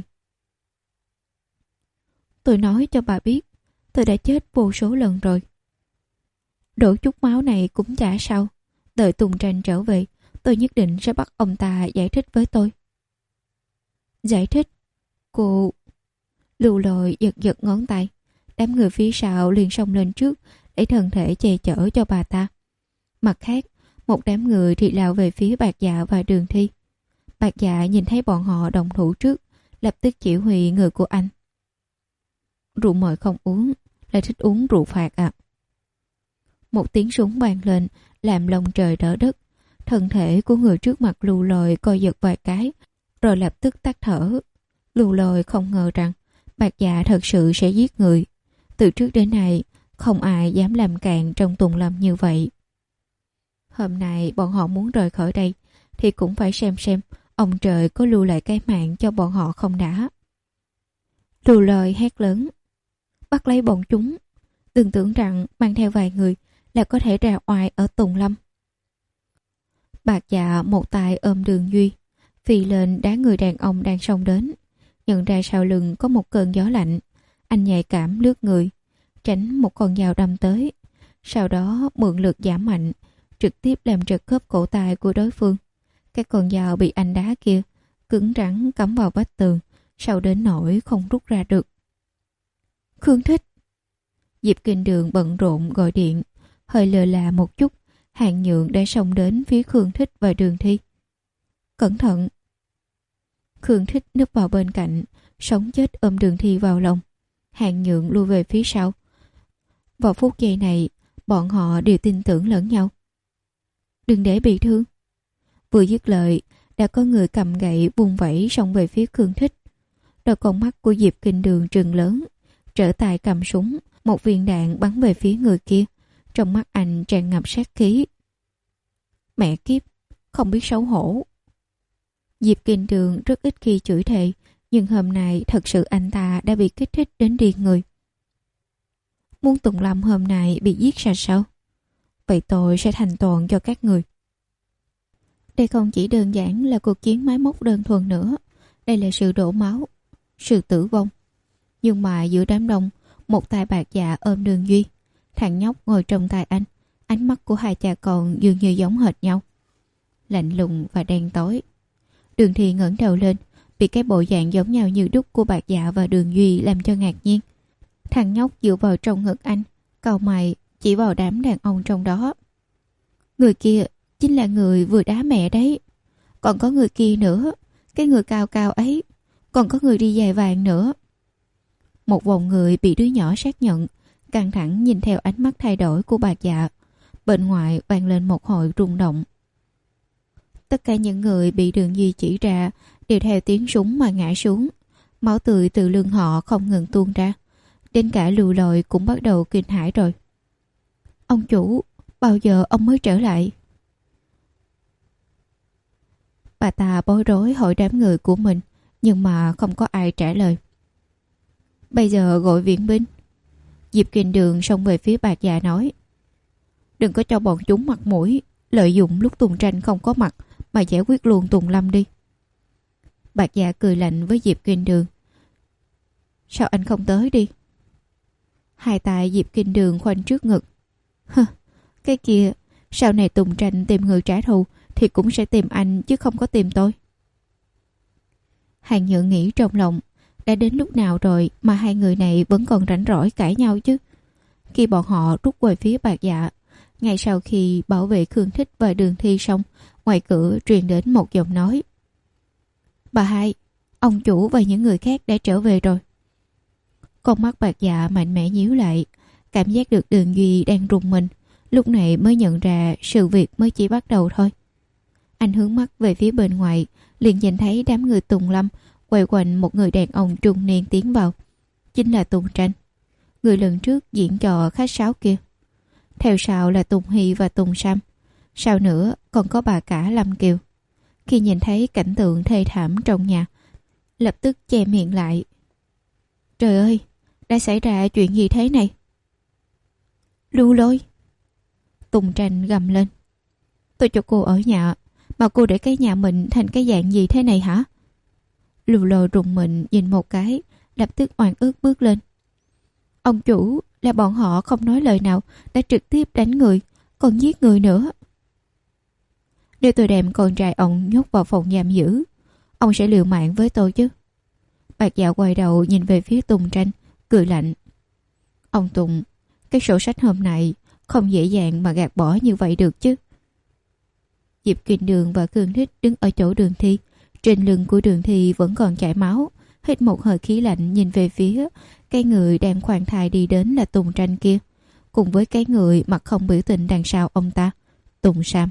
Tôi nói cho bà biết, tôi đã chết vô số lần rồi. Đổ chút máu này cũng chả sao. Đợi Tùng Tranh trở về, tôi nhất định sẽ bắt ông ta giải thích với tôi. Giải thích? Cô... Lưu Lôi giật giật ngón tay. Đám người phía sau liền xông lên trước để thân thể che chở cho bà ta. Mặt khác, một đám người thì lao về phía Bạc Dạ và Đường Thi. Bạc Dạ nhìn thấy bọn họ đồng thủ trước, lập tức chỉ huy người của anh. Rượu mời không uống, lại thích uống rượu phạt à? Một tiếng súng vang lên, làm lông trời đỡ đất. Thân thể của người trước mặt Lưu Lôi co giật vài cái, rồi lập tức tắt thở. Lưu Lôi không ngờ rằng Bạc Dạ thật sự sẽ giết người. Từ trước đến nay, không ai dám làm càn trong Tùng Lâm như vậy. Hôm nay bọn họ muốn rời khỏi đây, thì cũng phải xem xem ông trời có lưu lại cái mạng cho bọn họ không đã. Lưu Lôi hét lớn: Bắt lấy bọn chúng, Đừng tưởng rằng mang theo vài người là có thể ra oai ở Tùng Lâm. Bạc Dạ một tay ôm Đường Duy, phi lên đá người đàn ông đang xông đến. Nhận ra sau lưng có một cơn gió lạnh, anh nhạy cảm lướt người, tránh một con dao đâm tới. Sau đó mượn lực giảm mạnh, trực tiếp làm trật khớp cổ tay của đối phương. Cái con dao bị anh đá kia cứng rắn cắm vào vách tường, sau đến nỗi không rút ra được. Khương Thích. Diệp Kinh Đường bận rộn gọi điện, hơi lờ là một chút, Hàng Nhượng đã xông đến phía Khương Thích và Đường Thi. Cẩn thận. Khương Thích núp vào bên cạnh, sống chết ôm Đường Thi vào lòng. Hàng Nhượng lui về phía sau. Vào phút giây này, bọn họ đều tin tưởng lẫn nhau. Đừng để bị thương. Vừa dứt lời, đã có người cầm gậy vung vẩy xông về phía Khương Thích. Đôi con mắt của Diệp Kinh Đường trừng lớn, trở tay cầm súng, một viên đạn bắn về phía người kia. Trong mắt anh tràn ngập sát khí. Mẹ kiếp, không biết xấu hổ. Diệp Kinh Đường rất ít khi chửi thề, nhưng hôm nay thật sự anh ta đã bị kích thích đến điên người. Muốn Tùng Lâm hôm nay bị giết sạch sao? Vậy tôi sẽ thành toàn cho các người. Đây không chỉ đơn giản là cuộc chiến máy móc đơn thuần nữa. Đây là sự đổ máu, sự tử vong. Nhưng mà giữa đám đông, một tay Bạc Dạ ôm Đường Duy. Thằng nhóc ngồi trong tay anh. Ánh mắt của hai cha con dường như giống hệt nhau, lạnh lùng và đen tối. Đường Thi ngẩng đầu lên, bị cái bộ dạng giống nhau như đúc của Bạc Dạ và Đường Duy làm cho ngạc nhiên. Thằng nhóc dựa vào trong ngực anh, cau mày chỉ vào đám đàn ông trong đó. Người kia chính là người vừa đá mẹ đấy. Còn có người kia nữa, cái người cao cao ấy. Còn có người đi giày vàng nữa. Một vòng người bị đứa nhỏ xác nhận, căng thẳng nhìn theo ánh mắt thay đổi của Bạc Dạ. Bên ngoài vang lên một hồi rung động. Tất cả những người bị Đường Duy chỉ ra đều theo tiếng súng mà ngã xuống. Máu tươi từ lưng họ không ngừng tuôn ra. Đến cả Lưu Lôi cũng bắt đầu kinh hãi rồi. Ông chủ, bao giờ ông mới trở lại? Bà ta bối rối hỏi đám người của mình, nhưng mà không có ai trả lời. Bây giờ gọi viện binh. Diệp Kinh Đường xông về phía Bạc Dạ nói. Đừng có cho bọn chúng mặt mũi, lợi dụng lúc Tùng Tranh không có mặt mà giải quyết luôn Tùng Lâm đi. Bạc Dạ cười lạnh với Diệp Kinh Đường. Sao anh không tới đi? Hai tay Diệp Kinh Đường khoanh trước ngực. Hơ, cái kia, sau này Tùng Tranh tìm người trả thù thì cũng sẽ tìm anh chứ không có tìm tôi. Hàng Nhượng nghĩ trong lòng, đã đến lúc nào rồi mà hai người này vẫn còn rảnh rỗi cãi nhau chứ. Khi bọn họ rút về phía Bạc Dạ, ngay sau khi bảo vệ Khương Thích và Đường Thi xong, ngoài cửa truyền đến một giọng nói. Bà hai, ông chủ và những người khác đã trở về rồi. Con mắt Bạc Dạ mạnh mẽ nhíu lại, cảm giác được Đường Duy đang rùng mình, lúc này mới nhận ra sự việc mới chỉ bắt đầu thôi. Anh hướng mắt về phía bên ngoài, liền nhìn thấy đám người Tùng Lâm quay quanh một người đàn ông trung niên tiến vào. Chính là Tùng Tranh, người lần trước diễn trò khách sáo kia. Theo sau là Tùng Hy và Tùng Sam. Sau nữa còn có bà cả Lâm Kiều. Khi nhìn thấy cảnh tượng thê thảm trong nhà, lập tức che miệng lại. Trời ơi, đã xảy ra chuyện gì thế này? Lưu Lôi. Tùng Tranh gầm lên. Tôi cho cô ở nhà, mà cô để cái nhà mình thành cái dạng gì thế này hả? Lưu Lôi rùng mình nhìn một cái, lập tức oan ức bước lên. Ông chủ, là bọn họ không nói lời nào đã trực tiếp đánh người, còn giết người nữa. Nếu tôi đem con trai ông nhốt vào phòng giam giữ, ông sẽ liều mạng với tôi chứ? Bạc Dạ quay đầu nhìn về phía Tùng Tranh, cười lạnh. Ông Tùng, cái sổ sách hôm nay không dễ dàng mà gạt bỏ như vậy được chứ. Diệp Kinh Đường và Khương Thích đứng ở chỗ Đường Thi. Trên lưng của Đường Thi vẫn còn chảy máu. Hít một hơi khí lạnh nhìn về phía cái người đang khoan thai đi đến là Tùng Tranh kia, cùng với cái người mặt không biểu tình đằng sau ông ta, Tùng Sam.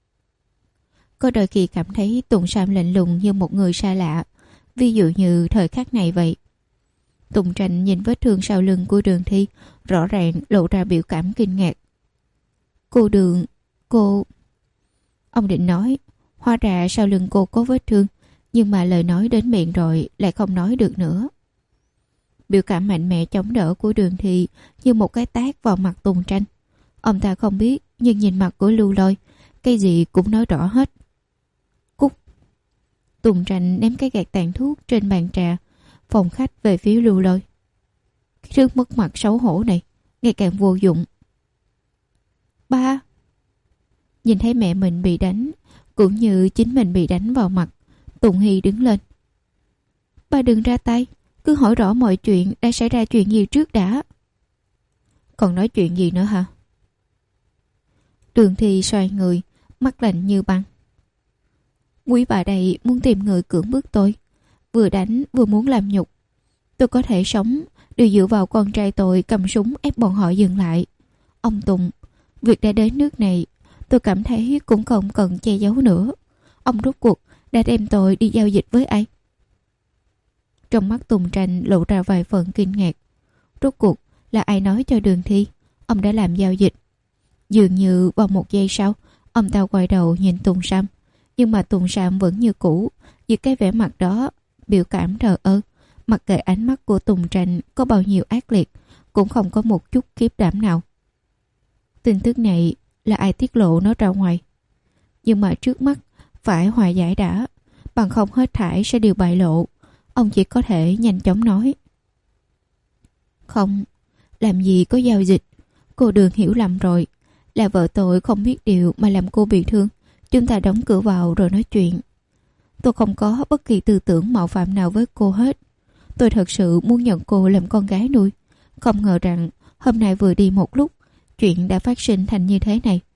Có đôi khi cảm thấy Tùng Sam lạnh lùng như một người xa lạ, ví dụ như thời khắc này vậy. Tùng Tranh nhìn vết thương sau lưng của Đường Thi, rõ ràng lộ ra biểu cảm kinh ngạc. Cô Đường, cô... Ông định nói, hóa ra sau lưng cô có vết thương, nhưng mà lời nói đến miệng rồi lại không nói được nữa. Biểu cảm mạnh mẽ chống đỡ của Đường Thị như một cái tát vào mặt Tùng Tranh. Ông ta không biết, nhưng nhìn mặt của Lưu Lôi, cái gì cũng nói rõ hết. Cút. Tùng Tranh ném cái gạt tàn thuốc trên bàn trà phòng khách về phía Lưu Lôi. Cái thứ mất mặt xấu hổ này ngày càng vô dụng. Ba. Nhìn thấy mẹ mình bị đánh, cũng như chính mình bị đánh vào mặt, Tùng Hy đứng lên. Ba đừng ra tay, cứ hỏi rõ mọi chuyện đã xảy ra chuyện gì trước đã. Còn nói chuyện gì nữa hả? Đường Thi xoay người, mắt lạnh như băng. Quý bà đây muốn tìm người cưỡng bức tôi, vừa đánh vừa muốn làm nhục. Tôi có thể sống đều dựa vào con trai tôi cầm súng ép bọn họ dừng lại. Ông Tùng, việc đã đến nước này, tôi cảm thấy cũng không cần che giấu nữa. Ông rốt cuộc đã đem tôi đi giao dịch với ai? Trong mắt Tùng Tranh lộ ra vài phần kinh ngạc. Rốt cuộc là ai nói cho Đường Thi ông đã làm giao dịch? Dường như vào một giây sau, ông ta quay đầu nhìn Tùng Sam, nhưng mà Tùng Sam vẫn như cũ, với cái vẻ mặt đó, biểu cảm thờ ơ. Mặc kệ ánh mắt của Tùng Tranh có bao nhiêu ác liệt, cũng không có một chút khiếp đảm nào. Tin tức này là ai tiết lộ nó ra ngoài? Nhưng mà trước mắt phải hòa giải đã, bằng không hết thảy sẽ đều bại lộ. Ông chỉ có thể nhanh chóng nói. Không, làm gì có giao dịch. Cô Đường hiểu lầm rồi. Là vợ tôi không biết điều mà làm cô bị thương. Chúng ta đóng cửa vào rồi nói chuyện. Tôi không có bất kỳ tư tưởng mạo phạm nào với cô hết. Tôi thật sự muốn nhận cô làm con gái nuôi. Không ngờ rằng hôm nay vừa đi một lúc, chuyện đã phát sinh thành như thế này.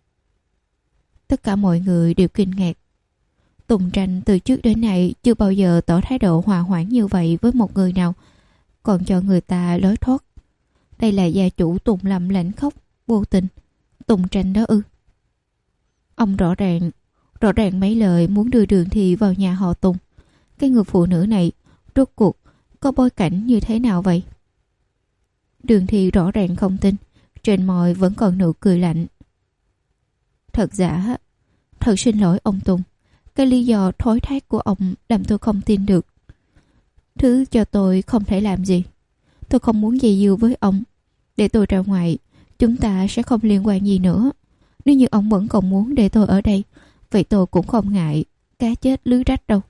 Tất cả mọi người đều kinh ngạc. Tùng Tranh từ trước đến nay chưa bao giờ tỏ thái độ hòa hoãn như vậy với một người nào, còn cho người ta lối thoát. Đây là gia chủ Tùng Lâm lãnh khóc, vô tình. Tùng Tranh đó ư? Ông rõ ràng, rõ ràng mấy lời muốn đưa Đường Thi vào nhà họ Tùng. Cái người phụ nữ này rốt cuộc có bối cảnh như thế nào vậy? Đường Thi rõ ràng không tin, trên môi vẫn còn nụ cười lạnh. Thật giả, thật xin lỗi ông Tùng. Cái lý do thối thác của ông làm tôi không tin được. Thứ cho tôi không thể làm gì. Tôi không muốn dây dưa với ông. Để tôi ra ngoài, chúng ta sẽ không liên quan gì nữa. Nếu như ông vẫn còn muốn để tôi ở đây, vậy tôi cũng không ngại cá chết lưới rách đâu.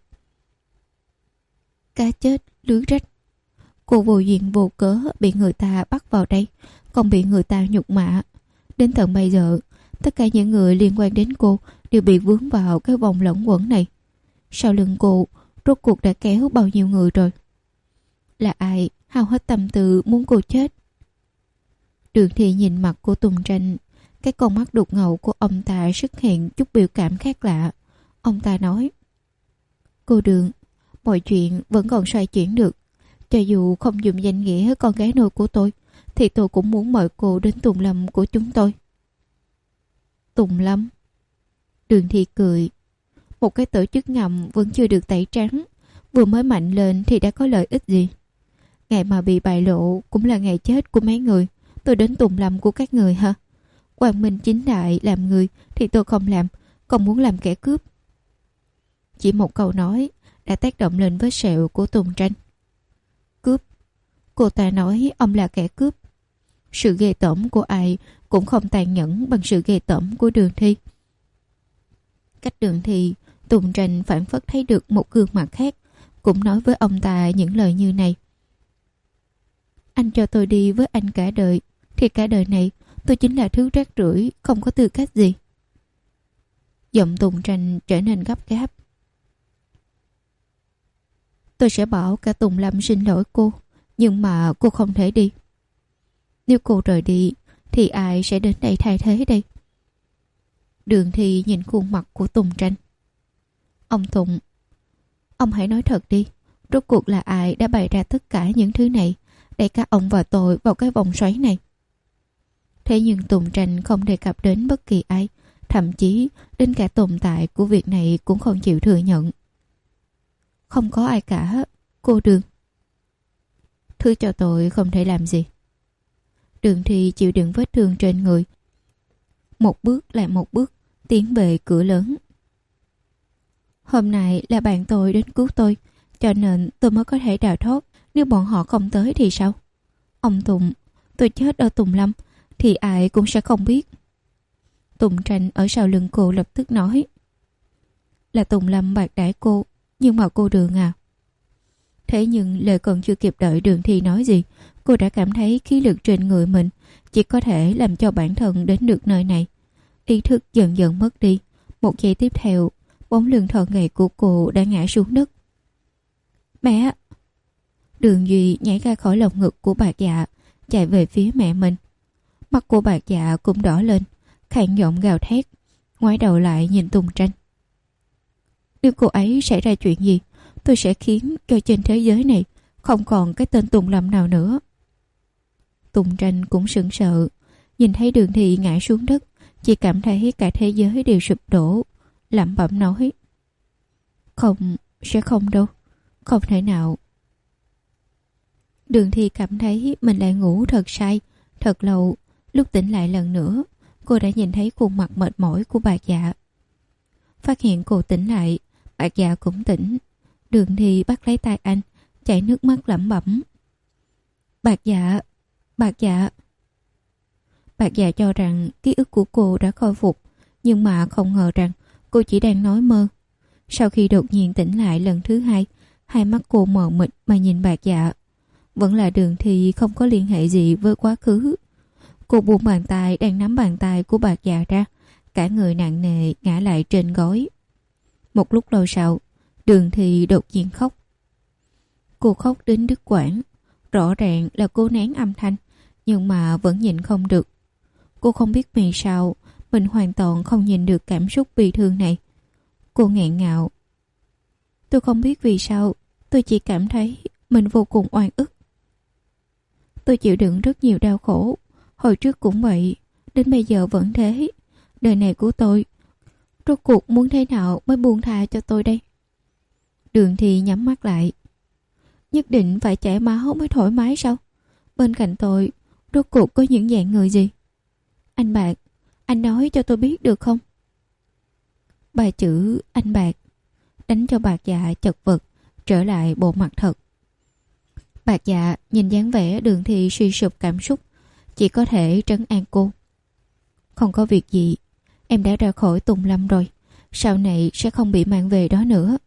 Cá chết lưới rách. Cô vô duyên vô cớ bị người ta bắt vào đây, còn bị người ta nhục mạ. Đến tận bây giờ, tất cả những người liên quan đến cô đều bị vướng vào cái vòng lẫn quẩn này. Sau lưng cô, rốt cuộc đã kéo bao nhiêu người rồi? Là ai hao hết tâm tư muốn cô chết? Đường Thi nhìn mặt của Tùng Tranh, cái con mắt đục ngầu của ông ta xuất hiện chút biểu cảm khác lạ. Ông ta nói: Cô Đường, mọi chuyện vẫn còn xoay chuyển được. Cho dù không dùng danh nghĩa con gái nuôi của tôi, thì tôi cũng muốn mời cô đến Tùng Lâm của chúng tôi. Tùng Lâm? Đường Thi cười. Một cái tổ chức ngầm vẫn chưa được tẩy trắng, vừa mới mạnh lên thì đã có lợi ích gì? Ngày mà bị bại lộ cũng là ngày chết của mấy người. Tôi đến Tùng Lâm của các người hả? Quang minh chính đại làm người thì tôi không làm, còn muốn làm kẻ cướp. Chỉ một câu nói đã tác động lên vết sẹo của Tùng Tranh. Cướp? Cô ta nói ông là kẻ cướp. Sự ghê tởm của ai cũng không tàn nhẫn bằng sự ghê tởm của Đường Thi. Cách Đường Thi, Tùng Tranh phản phất thấy được một gương mặt khác, cũng nói với ông ta những lời như này. Anh cho tôi đi với anh cả đời, thì cả đời này tôi chính là thứ rác rưởi, không có tư cách gì. Giọng Tùng Tranh trở nên gấp gáp. Tôi sẽ bảo cả Tùng Lâm xin lỗi cô, nhưng mà cô không thể đi. Nếu cô rời đi, thì ai sẽ đến đây thay thế đây? Đường Thi nhìn khuôn mặt của Tùng Tranh. Ông Tùng, ông hãy nói thật đi. Rốt cuộc là ai đã bày ra tất cả những thứ này, đẩy cả ông và tôi vào cái vòng xoáy này? Thế nhưng Tùng Tranh không đề cập đến bất kỳ ai, thậm chí đến cả tồn tại của việc này cũng không chịu thừa nhận. Không có ai cả, cô Đường. Thứ cho tôi không thể làm gì. Đường Thi chịu đựng vết thương trên người, một bước lại một bước tiến về cửa lớn. Hôm nay là bạn tôi đến cứu tôi, cho nên tôi mới có thể đào thoát Nếu bọn họ không tới thì sao? Ông Tùng, tôi chết ở Tùng Lâm thì ai cũng sẽ không biết. Tùng Tranh ở sau lưng cô lập tức nói. Là Tùng Lâm bạc đãi cô, nhưng mà cô Đường à. Thế nhưng lời còn chưa kịp đợi Đường Thi nói gì, cô đã cảm thấy khí lực trên người mình chỉ có thể làm cho bản thân đến được nơi này. Ý thức dần dần mất đi. Một giây tiếp theo, bóng lưng thon gầy của cô đã ngã xuống đất. Mẹ! Đường Duy nhảy ra khỏi lồng ngực của Bạc Dạ, chạy về phía mẹ mình. Mắt của Bạc Dạ cũng đỏ lên, khàn giọng gào thét, ngoái đầu lại nhìn Tùng Tranh. Nếu cô ấy xảy ra chuyện gì, tôi sẽ khiến cho trên thế giới này không còn cái tên Tùng Lâm nào nữa. Tùng Tranh cũng sững sờ, nhìn thấy Đường Thi ngã xuống đất, chỉ cảm thấy cả thế giới đều sụp đổ, lẩm bẩm nói. Không, sẽ không đâu, không thể nào. Đường Thi cảm thấy mình lại ngủ thật say, thật lâu. Lúc tỉnh lại lần nữa, cô đã nhìn thấy khuôn mặt mệt mỏi của Bạc Dạ. Phát hiện cô tỉnh lại, Bạc Dạ cũng tỉnh. Đường Thi bắt lấy tay anh, chảy nước mắt lẩm bẩm. Bạc Dạ, Bạc Dạ. Bạc Dạ cho rằng ký ức của cô đã khôi phục, nhưng mà không ngờ rằng cô chỉ đang nói mơ. Sau khi đột nhiên tỉnh lại lần thứ hai, hai mắt cô mờ mịt mà nhìn Bạc Dạ. Vẫn là Đường Thi không có liên hệ gì với quá khứ. Cô buông bàn tay đang nắm bàn tay của Bạc Dạ ra, cả người nặng nề ngã lại trên gối. Một lúc lâu sau, Đường Thi đột nhiên khóc. Cô khóc đến đứt quãng. Rõ ràng là cô nén âm thanh, nhưng mà vẫn nhịn không được. Cô không biết vì sao mình hoàn toàn không nhìn được cảm xúc bi thương này. Cô nghẹn ngào. Tôi không biết vì sao, tôi chỉ cảm thấy mình vô cùng oan ức. Tôi chịu đựng rất nhiều đau khổ, hồi trước cũng vậy, đến bây giờ vẫn thế. Đời này của tôi, rốt cuộc muốn thế nào mới buông tha cho tôi đây? Đường Thi nhắm mắt lại. Nhất định phải chảy máu mới thoải mái sao? Bên cạnh tôi, rốt cuộc có những dạng người gì? Anh Bạc, anh nói cho tôi biết được không? Ba chữ anh Bạc đánh cho Bạc Dạ chật vật, trở lại bộ mặt thật. Bạc Dạ nhìn dáng vẻ Đường Thi suy sụp cảm xúc, chỉ có thể trấn an cô. Không có việc gì, em đã ra khỏi Tùng Lâm rồi, sau này sẽ không bị mang về đó nữa.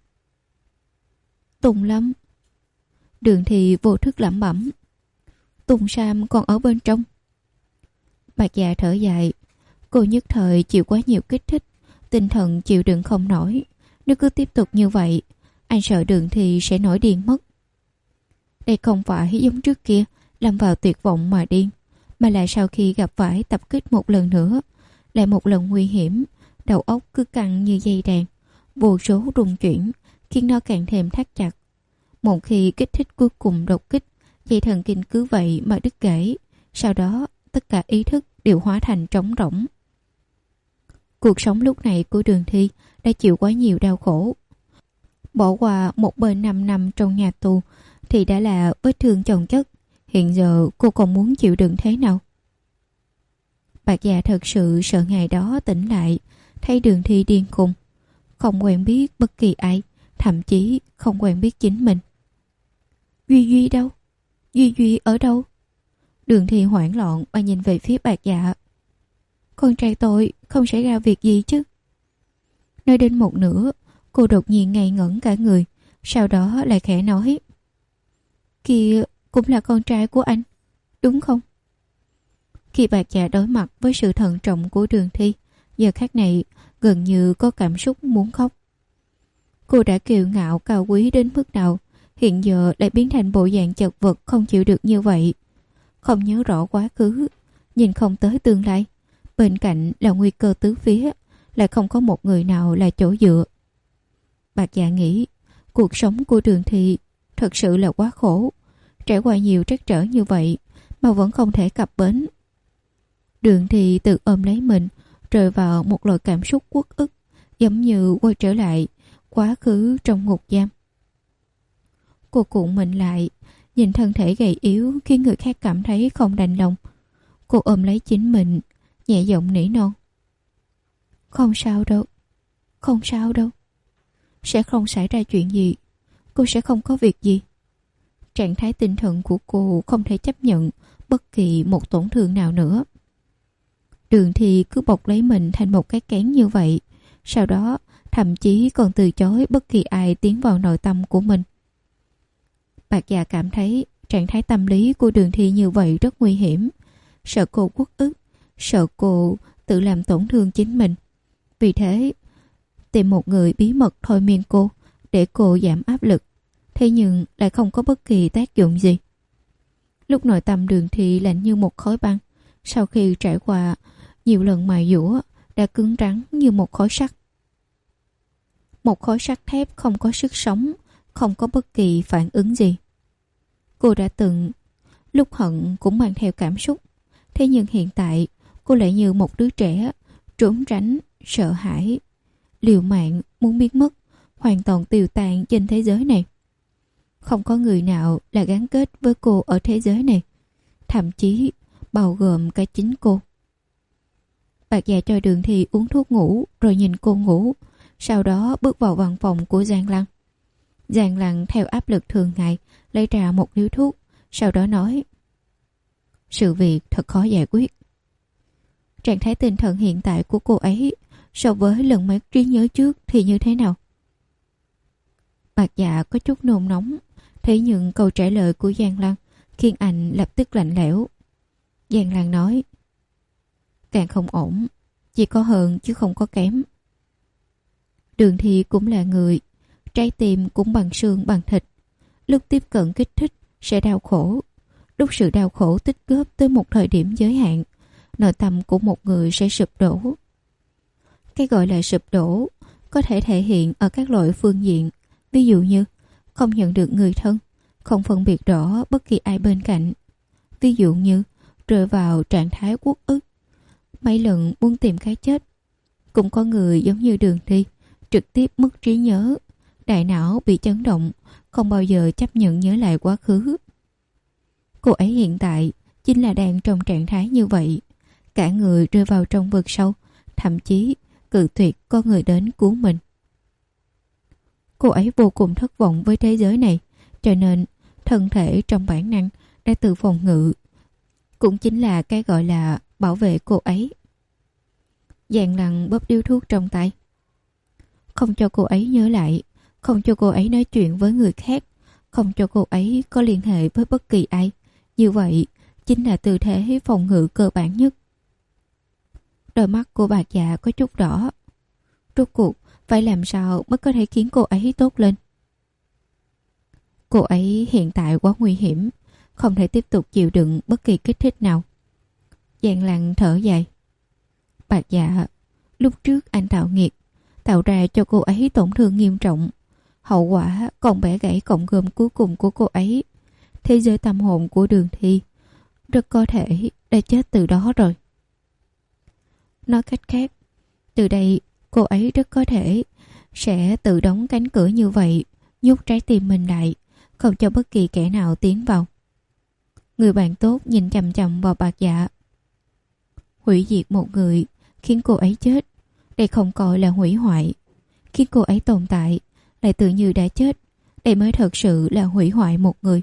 Tùng Lâm? Đường Thi vô thức lẩm bẩm. Tùng Sam còn ở bên trong. Bạc Dạ thở dài. Cô nhất thời chịu quá nhiều kích thích, tinh thần chịu đựng không nổi. Nếu cứ tiếp tục như vậy, anh sợ Đường Thi sẽ nổi điên mất. Đây không phải giống trước kia lâm vào tuyệt vọng mà điên, mà là sau khi gặp phải tập kích một lần nữa, lại một lần nguy hiểm, đầu óc cứ căng như dây đàn, vô số rung chuyển khiến nó càng thêm thắt chặt. Một khi kích thích cuối cùng đột kích, dây thần kinh cứ vậy mà đứt gãy, sau đó tất cả ý thức đều hóa thành trống rỗng. Cuộc sống lúc này của Đường Thi đã chịu quá nhiều đau khổ. Bỏ qua một bên năm năm trong nhà tù thì đã là vết thương chồng chất. Hiện giờ cô còn muốn chịu đựng thế nào? Bạc Dạ thật sự sợ ngày đó tỉnh lại thấy Đường Thi điên khùng, không quen biết bất kỳ ai, thậm chí không quen biết chính mình. Duy Duy đâu? Duy Duy ở đâu? Đường Thi hoảng loạn và nhìn về phía Bạc Dạ. Con trai tôi không xảy ra việc gì chứ? Nói đến một nửa, cô đột nhiên ngây ngẩn cả người, sau đó lại khẽ nói. Kìa, cũng là con trai của anh, đúng không? Khi Bạc Dạ đối mặt với sự thận trọng của Đường Thi, giờ khắc này gần như có cảm xúc muốn khóc. Cô đã kiêu ngạo cao quý đến mức nào, hiện giờ lại biến thành bộ dạng chật vật không chịu được như vậy. Không nhớ rõ quá khứ, nhìn không tới tương lai, bên cạnh là nguy cơ tứ phía, lại không có một người nào là chỗ dựa. Bạc Dạ nghĩ, cuộc sống của Đường Thi thật sự là quá khổ, trải qua nhiều trắc trở như vậy mà vẫn không thể cập bến. Đường Thi tự ôm lấy mình, rơi vào một loại cảm xúc uất ức, giống như quay trở lại quá khứ trong ngục giam. Cô cuộn mình lại, nhìn thân thể gầy yếu khiến người khác cảm thấy không đành lòng. Cô ôm lấy chính mình, nhẹ giọng nỉ non. Không sao đâu, không sao đâu. Sẽ không xảy ra chuyện gì, cô sẽ không có việc gì. trạng thái tinh thần của cô không thể chấp nhận bất kỳ một tổn thương nào nữa. Đường Thi cứ bọc lấy mình thành một cái kén như vậy, sau đó thậm chí còn từ chối bất kỳ ai tiến vào nội tâm của mình. Bạc Dạ cảm thấy trạng thái tâm lý của Đường Thi như vậy rất nguy hiểm, sợ cô uất ức, sợ cô tự làm tổn thương chính mình. Vì thế, tìm một người bí mật thôi miên cô để cô giảm áp lực, thế nhưng lại không có bất kỳ tác dụng gì. Lúc nội tâm Đường Thi lạnh như một khối băng, sau khi trải qua nhiều lần mài dũa đã cứng rắn như một khối sắt. Một khối sắt thép không có sức sống, không có bất kỳ phản ứng gì. Cô đã từng lúc hận cũng mang theo cảm xúc, thế nhưng hiện tại cô lại như một đứa trẻ trốn tránh, sợ hãi, liều mạng muốn biến mất, hoàn toàn tiêu tan trên thế giới này. Không có người nào là gắn kết với cô ở thế giới này, thậm chí bao gồm cả chính cô. Bạc Dạ cho Đường Thi uống thuốc ngủ rồi nhìn cô ngủ, sau đó bước vào văn phòng của Giang Lăng. Giang Lăng theo áp lực thường ngày lấy ra một điếu thuốc, sau đó nói: sự việc thật khó giải quyết. Trạng thái tinh thần hiện tại của cô ấy so với lần mất trí nhớ trước thì như thế nào? Bạc Dạ có chút nôn nóng, thế nhưng câu trả lời của Giang Lăng khiến anh lập tức lạnh lẽo. Giang Lăng nói: càng không ổn, chỉ có hơn chứ không có kém. Đường Thi cũng là người, trái tim cũng bằng xương bằng thịt. Lúc tiếp cận kích thích sẽ đau khổ. Lúc sự đau khổ tích góp tới một thời điểm giới hạn, nội tâm của một người sẽ sụp đổ. Cái gọi là sụp đổ có thể thể hiện ở các loại phương diện, ví dụ như không nhận được người thân, không phân biệt rõ bất kỳ ai bên cạnh. Ví dụ như rơi vào trạng thái uất ức, mấy lần muốn tìm cái chết. Cũng có người giống như Đường Thi, trực tiếp mất trí nhớ, đại não bị chấn động, không bao giờ chấp nhận nhớ lại quá khứ. Cô ấy hiện tại chính là đang trong trạng thái như vậy, cả người rơi vào trong vực sâu, thậm chí cự tuyệt có người đến cứu mình. Cô ấy vô cùng thất vọng với thế giới này, cho nên thân thể trong bản năng đã tự phòng ngự, cũng chính là cái gọi là bảo vệ cô ấy. Giang Lăng bóp điếu thuốc trong tay, không cho cô ấy nhớ lại, không cho cô ấy nói chuyện với người khác, không cho cô ấy có liên hệ với bất kỳ ai. Như vậy chính là tư thế phòng ngự cơ bản nhất. Đôi mắt của Bạc Dạ có chút đỏ. Rốt cuộc phải làm sao mới có thể khiến cô ấy tốt lên? Cô ấy hiện tại quá nguy hiểm, không thể tiếp tục chịu đựng bất kỳ kích thích nào. Giang Lăng thở dài. Bạc Dạ, lúc trước anh tạo nghiệt, tạo ra cho cô ấy tổn thương nghiêm trọng, hậu quả còn bẻ gãy cọng gươm cuối cùng của cô ấy. Thế giới tâm hồn của Đường Thi rất có thể đã chết từ đó rồi. Nói cách khác, từ đây cô ấy rất có thể sẽ tự đóng cánh cửa như vậy, nhốt trái tim mình lại, không cho bất kỳ kẻ nào tiến vào. Người bạn tốt nhìn chằm chằm vào Bạc Dạ. Hủy diệt một người khiến cô ấy chết, đây không coi là hủy hoại. Khiến cô ấy tồn tại lại tự như đã chết, đây mới thật sự là hủy hoại một người.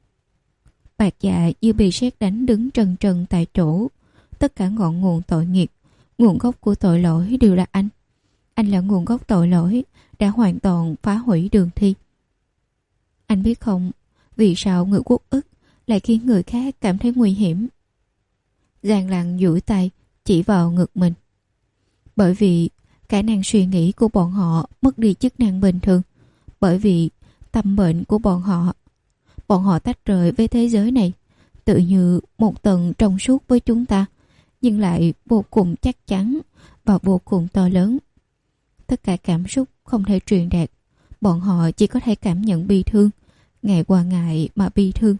Bạc Dạ như bị sét đánh đứng trần trần tại chỗ. Tất cả ngọn nguồn tội nghiệp, nguồn gốc của tội lỗi đều là anh. Anh là nguồn gốc tội lỗi đã hoàn toàn phá hủy Đường Thi. Anh biết không, vì sao người uất ức lại khiến người khác cảm thấy nguy hiểm? Giang Lăng duỗi tay chỉ vào ngực mình. Bởi vì khả năng suy nghĩ của bọn họ mất đi chức năng bình thường. Bởi vì tâm bệnh của bọn họ, bọn họ tách rời với thế giới này, tự như một tầng trong suốt với chúng ta, nhưng lại vô cùng chắc chắn và vô cùng to lớn. Tất cả cảm xúc không thể truyền đạt, bọn họ chỉ có thể cảm nhận bi thương, ngày qua ngày mà bi thương.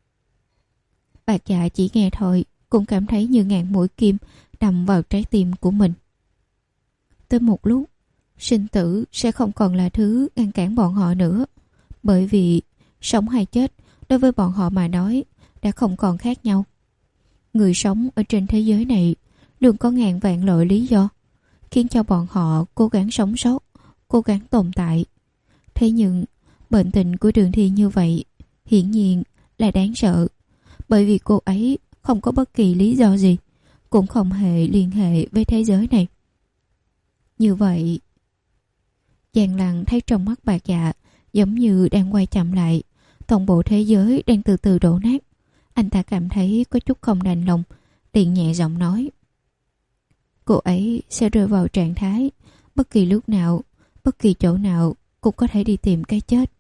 Bạc Dạ chỉ nghe thôi cũng cảm thấy như ngàn mũi kim đâm vào trái tim của mình. Tới một lúc, sinh tử sẽ không còn là thứ ngăn cản bọn họ nữa, bởi vì sống hay chết đối với bọn họ mà nói đã không còn khác nhau. Người sống ở trên thế giới này luôn có ngàn vạn loại lý do khiến cho bọn họ cố gắng sống sót, cố gắng tồn tại. Thế nhưng bệnh tình của Đường Thi như vậy, hiển nhiên là đáng sợ, bởi vì cô ấy không có bất kỳ lý do gì, cũng không hề liên hệ với thế giới này. Như vậy, Giang Lăng thấy trong mắt Bạc Dạ giống như đang quay chậm lại, toàn bộ thế giới đang từ từ đổ nát. Anh ta cảm thấy có chút không đành lòng, liền nhẹ giọng nói: cô ấy sẽ rơi vào trạng thái bất kỳ lúc nào, bất kỳ chỗ nào cũng có thể đi tìm cái chết.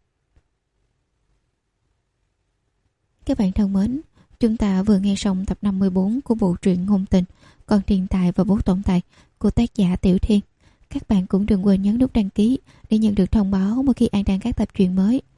Các bạn thân mến, chúng ta vừa nghe xong tập năm mươi bốn của bộ truyện Ngôn Tình, Con Thiên Tài và Bố Tổng Tài của tác giả Tiểu Thiên. Các bạn cũng đừng quên nhấn nút đăng ký để nhận được thông báo mỗi khi An đăng các tập truyện mới.